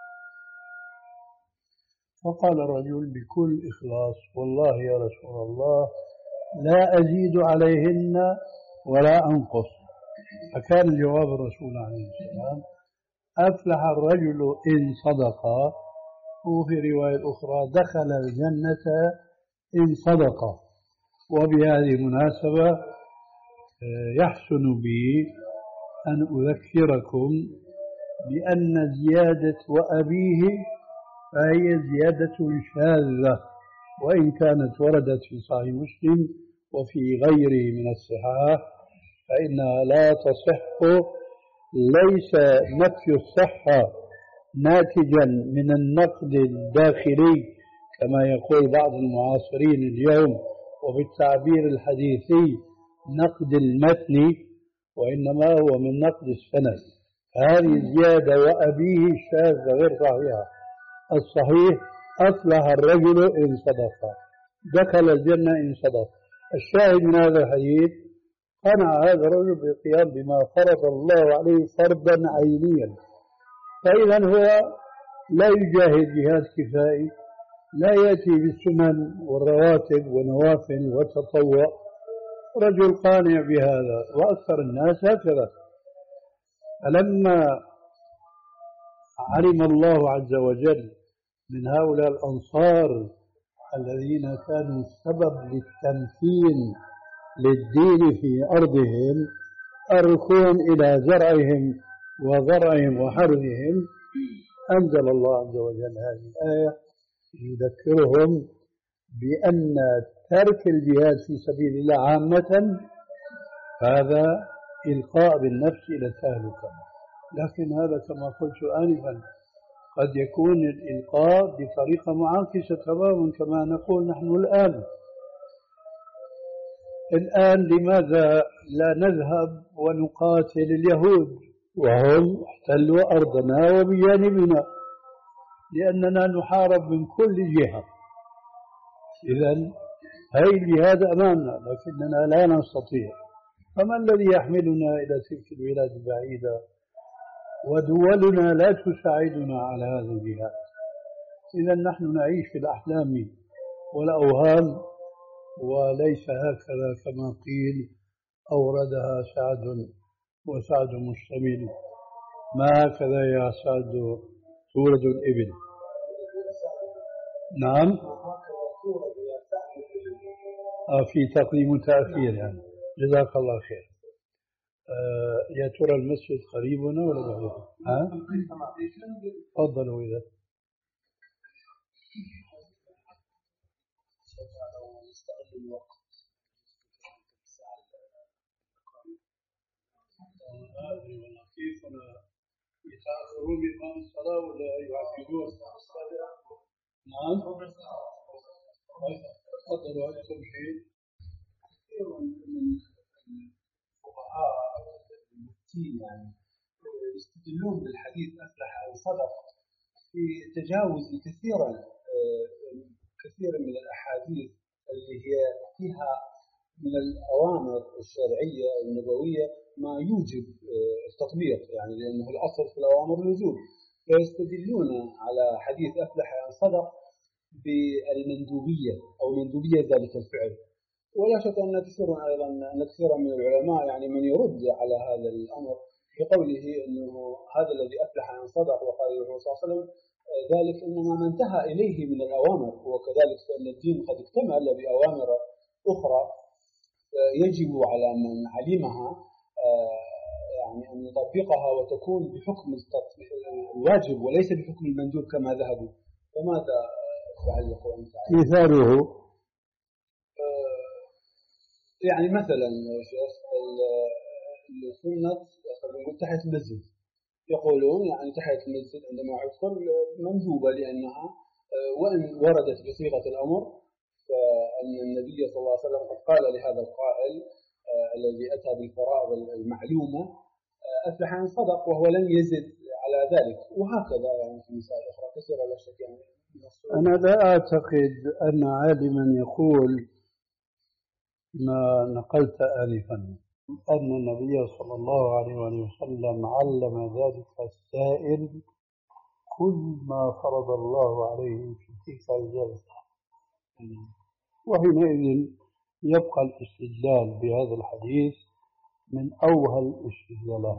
فقال الرجل بكل إخلاص: والله يا رسول الله لا أزيد عليهن ولا أنقص. فكان جواب الرسول عليه السلام: أفلح الرجل إن صدق. وفي رواية أخرى: دخل الجنة إن صدق. وبهذه المناسبة يحسن بي أن أذكركم بأن زيادة وأبيه فهي زيادة شاذة، وإن كانت وردت في صحيح مسلم وفي غيره من الصحاح فإنها لا تصح. ليس نفي الصحة ناتجا من النقد الداخلي كما يقول بعض المعاصرين اليوم، وبالتعبير الحديثي نقد المتن، وإنما هو من نقد السند. هذه زيادة وأبيه شاذة غير صحيحة. الصحيح: أفلح الرجل إن صدق، دخل الجنة إن صدق. الشاهد من هذا الحديث: قنع هذا الرجل بالقيام بما فرض الله عليه فرضا عينيا. فإذا هو لا يجاهد جهاد كفائي، لا يأتي بالسنن والرواتب ونوافل والتطوع، رجل قانع بهذا، وأكثر الناس هكذا. فلما علم الله عز وجل من هؤلاء الأنصار الذين كانوا سبب للتمكين للدين في أرضهم، الركون إلى زرعهم وضرعهم وحرثهم، أنزل الله عز وجل هذه الآية يذكرهم بأن ترك الجهاد في سبيل الله عامة هذا إلقاء بالنفس إلى التهلكة. لكن هذا كما قلت آنفا قد يكون الإلقاء بطريقة معاكسة تماما كما نقول نحن الآن. الآن لماذا لا نذهب ونقاتل اليهود وهم احتلوا أرضنا وبجانبنا؟ لأننا نحارب من كل جهة. إذن هاي الجهاد أمامنا لكننا لا نستطيع. فما الذي يحملنا إلى تلك البلاد البعيدة ودولنا لا تساعدنا على هذا الجهاد؟ إذن نحن نعيش في الأحلام والأوهام، وليس هكذا كما قيل أوردها سعد وسعد مشتمل. ما هكذا يا سعد تورد الإبل. نعم، آه في تقديم وتأخير يعني. جزاك الله خير. آه يا ترى المسجد قريبنا ولا بعيد؟ ها؟ تفضلوا إذا. ما أدري والله كيف يتأخرون بإقامة الصلاة ولا يعجلون؟ نعم. تفضلوا أكثر شيء. كثير من الفقهاء المفتين يعني يستدلون بالحديث أفلح أو صدق في تجاوز كثيرا كثيرا من الأحاديث اللي هي فيها من الأوامر الشرعية النبوية ما يوجب التطبيق، يعني لأنه الأصل في الأوامر الوجوب، فيستدلون على حديث أفلح أو صدق بالمندوبية أو مندوبية ذلك الفعل. ولا شك أن كثيرا أيضا أن كثيرا من العلماء يعني من يرد على هذا الأمر بقوله أنه هذا الذي أفلح أن صدق وقال الرسول صلى الله عليه وسلم ذلك إنما ما انتهى إليه من الأوامر، وكذلك فإن الدين قد اكتمل بأوامر أخرى يجب على من علمها يعني أن يطبقها وتكون بحكم الواجب وليس بحكم المندوب كما ذهبوا. فماذا تعلق أنت عليه؟ مثاله يعني مثلا السنة تحت المسجد يقولون يعني تحت المسجد عندما يدخل مندوبة، لأنها وإن وردت بصيغة الأمر فأن النبي صلى الله عليه وسلم قد قال لهذا القائل الذي أتى بالفرائض المعلومة أفلح أن صدق، وهو لم يزد على ذلك. وهكذا يعني في مثال أخرى كثيرة لا شك. يعني أنا لا أعتقد أن عالما يقول ما نقلت آنفا أن النبي صلى الله عليه وسلم علم ذلك السائل كل ما فرض الله عليه في تلك الجلسة، وحينئذ يبقى الاستدلال بهذا الحديث من أوهى الاستدلالات.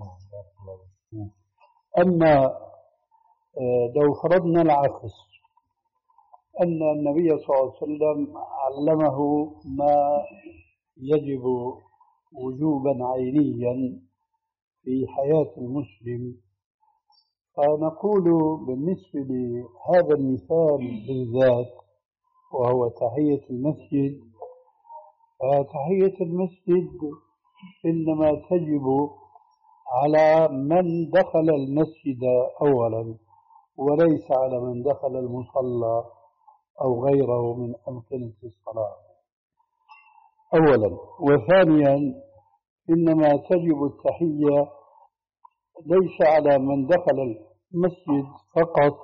أما لو فرضنا العكس أن النبي صلى الله عليه وسلم علمه ما يجب وجوبا عينيا في حياة المسلم، فنقول بالنسبة لهذا المثال بالذات وهو تحية المسجد، فتحية المسجد إنما تجب على من دخل المسجد أولا، وليس على من دخل المصلى أو غيره من أمكنة الصلاة أولا. وثانيا إنما تجب التحية ليس على من دخل المسجد فقط،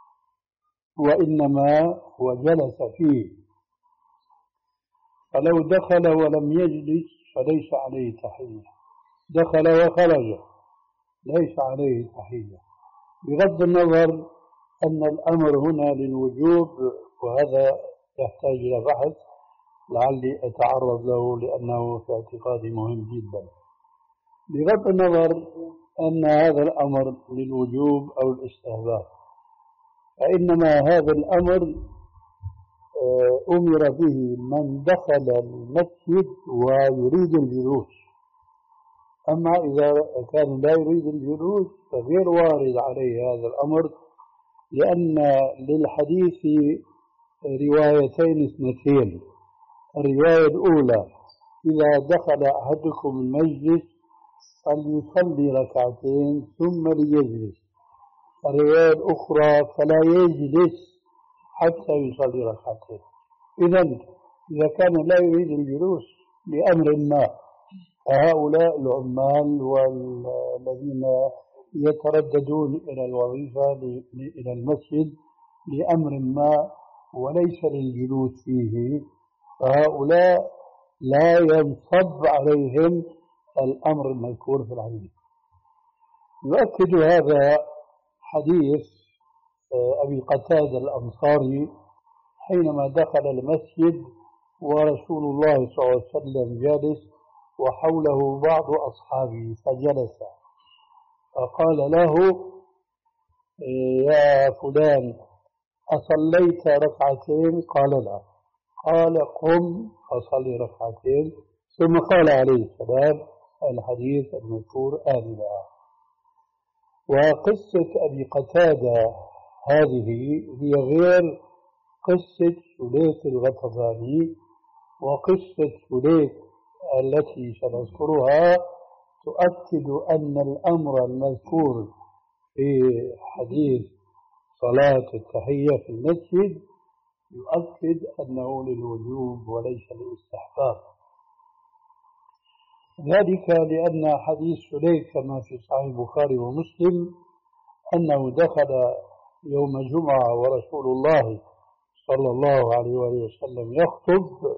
وإنما وجلس فيه، فلو دخل ولم يجلس فليس عليه تحية، دخل وخرج ليس عليه تحية، بغض النظر أن الأمر هنا للوجوب وهذا يحتاج إلى بحث، لعلي أتعرض له لأنه في اعتقادي مهم جدا. بغض النظر أن هذا الأمر للوجوب أو الاستحباب، فإنما هذا الأمر أمر به من دخل المسجد ويريد الجلوس. أما إذا كان لا يريد الجلوس فغير وارد عليه هذا الأمر، لأن للحديث روايتين اثنتين. الرواية الأولى: إذا دخل أحدكم المسجد فليصلي ركعتين ثم ليجلس. الرواية الأخرى: فلا يجلس حتى يصلي ركعتين. إذن إذا كان لا يريد الجلوس لأمر ما، فهؤلاء العمال والذين يترددون إلى الوظيفة إلى المسجد لأمر ما وليس للجلوس فيه، فهؤلاء لا ينصب عليهم الأمر المذكور في الحديث. يؤكد هذا حديث أبي قتادة الأنصاري حينما دخل المسجد ورسول الله صلى الله عليه وسلم جالس وحوله بعض أصحابه، فجلس فقال له: يا فلان أصليت ركعتين؟ قال: لا. قال: قم فصلي ركعتين. ثم قال عليه السلام الحديث المذكور آنفا. وقصة أبي قتادة هذه هي غير قصة سليك الغطفاني، وقصة سليك التي سنذكرها تؤكد أن الأمر المذكور في حديث صلاة التحية في المسجد يؤكد أنه للوجوب وليس للاستحباب. ذلك لأن حديث سليك كما في صحيح البخاري ومسلم أنه دخل يوم الجمعة ورسول الله صلى الله عليه وآله وسلم يخطب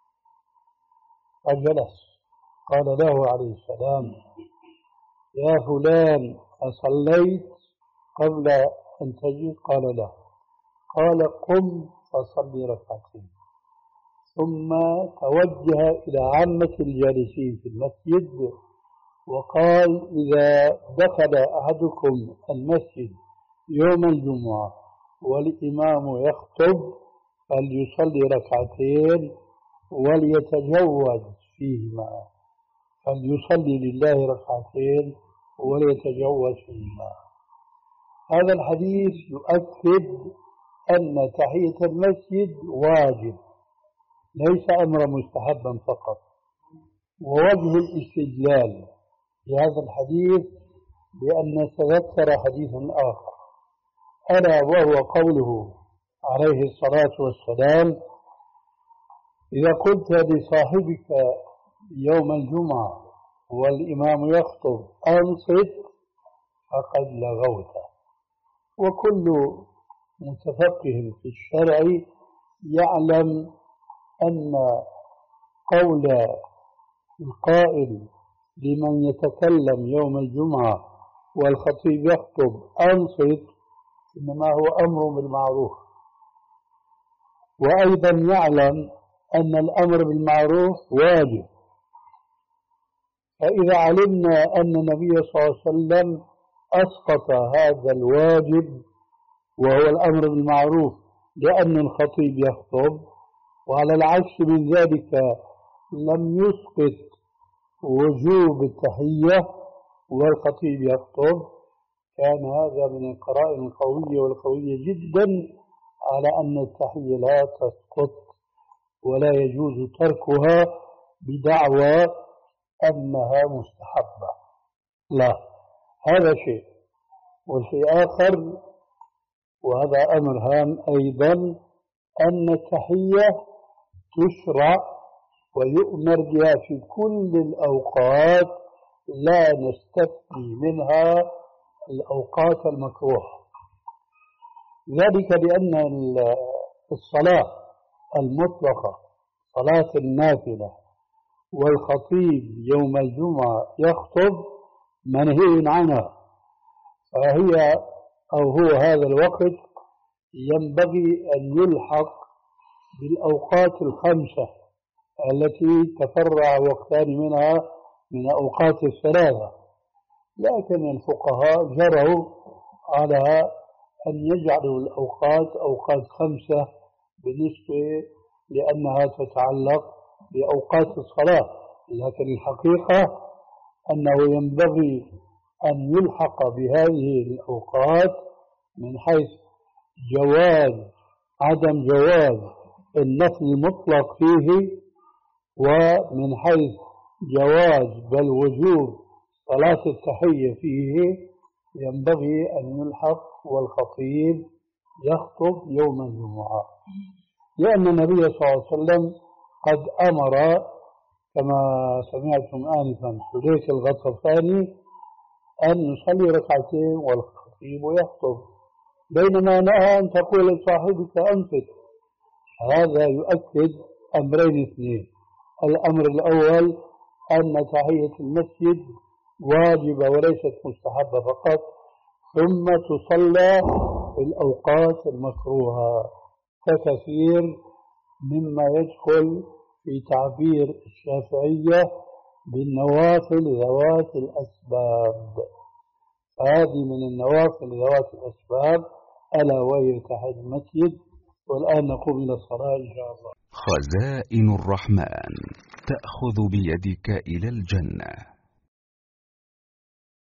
فجلس. قال له عليه السلام: يا فلان أصليت قبل أن تجلس؟ قال: لا. قال: قم فصلي ركعتين. ثم توجه إلى عامة الجالسين في المسجد وقال: إذا دخل أحدكم المسجد يوم الجمعة والإمام يخطب فليصلي ركعتين وليتجوز فيهما، فليصلي لله ركعتين وليتجوز فيهما. هذا الحديث يؤكد أن تحية المسجد واجب ليس أمر مستحبا فقط. ووجه الاستدلال لهذا الحديث بأن نتذكر حديثا آخر، ألا وهو قوله عليه الصلاة والسلام: إذا قلت لصاحبك يوم الجمعة والإمام يخطب أنصت فقد لغوت. وكل متفقه في الشرع يعلم أن قول القائل لمن يتكلم يوم الجمعة والخطيب يخطب أنصت إنما هو أمر بالمعروف، وأيضا يعلم أن الأمر بالمعروف واجب. فإذا علمنا أن النبي صلى الله عليه وسلم أسقط هذا الواجب وهو الأمر بالمعروف لأن الخطيب يخطب، وعلى العكس من ذلك لم يسقط وجوب التحية والخطيب يخطب، كان هذا من القرائن القوية والقوية جدا على أن التحية لا تسقط ولا يجوز تركها بدعوى أنها مستحبة. لا، هذا شيء. والشيء آخر وهذا أمر هام أيضا، أن التحية تشرع ويؤمر بها في كل الأوقات، لا نستثني منها الأوقات المكروهة. ذلك لأن الصلاة المطلقة صلاة النافلة والخطيب يوم الجمعة يخطب منهي عنها، فهي أو هو هذا الوقت ينبغي أن يلحق بالأوقات الخمسة التي تفرع وقتان منها من أوقات الثلاثة، لكن الفقهاء جروا على أن يجعلوا الأوقات أوقات خمسة بالنسبة لأنها تتعلق بأوقات الصلاة، لكن الحقيقة أنه ينبغي أن يلحق بهذه الأوقات من حيث جواز عدم جواز النفل المطلق فيه، ومن حيث جواز بل وجوب صلاة التحية فيه ينبغي أن يلحق والخطيب يخطب يوم الجمعة، لأن النبي صلى الله عليه وسلم قد أمر كما سمعتم آنفا حذيفة الغطفاني أن يصلي ركعتين والخطيب يخطب، بينما نهى أن تقول لصاحبك أنفت. هذا يؤكد أمرين اثنين: الأمر الأول أن تحية المسجد واجبة وليست مستحبة فقط، ثم تصلى في الأوقات المكروهة ككثير مما يدخل في تعبير الشافعية بالنوافل ذوات الأسباب. هذه من النوافل ذوات الأسباب ألا وهي تحية المسجد. والآن نقوم إلى الصلاة إن شاء الله. خزائن الرحمن تأخذ بيدك إلى الجنة.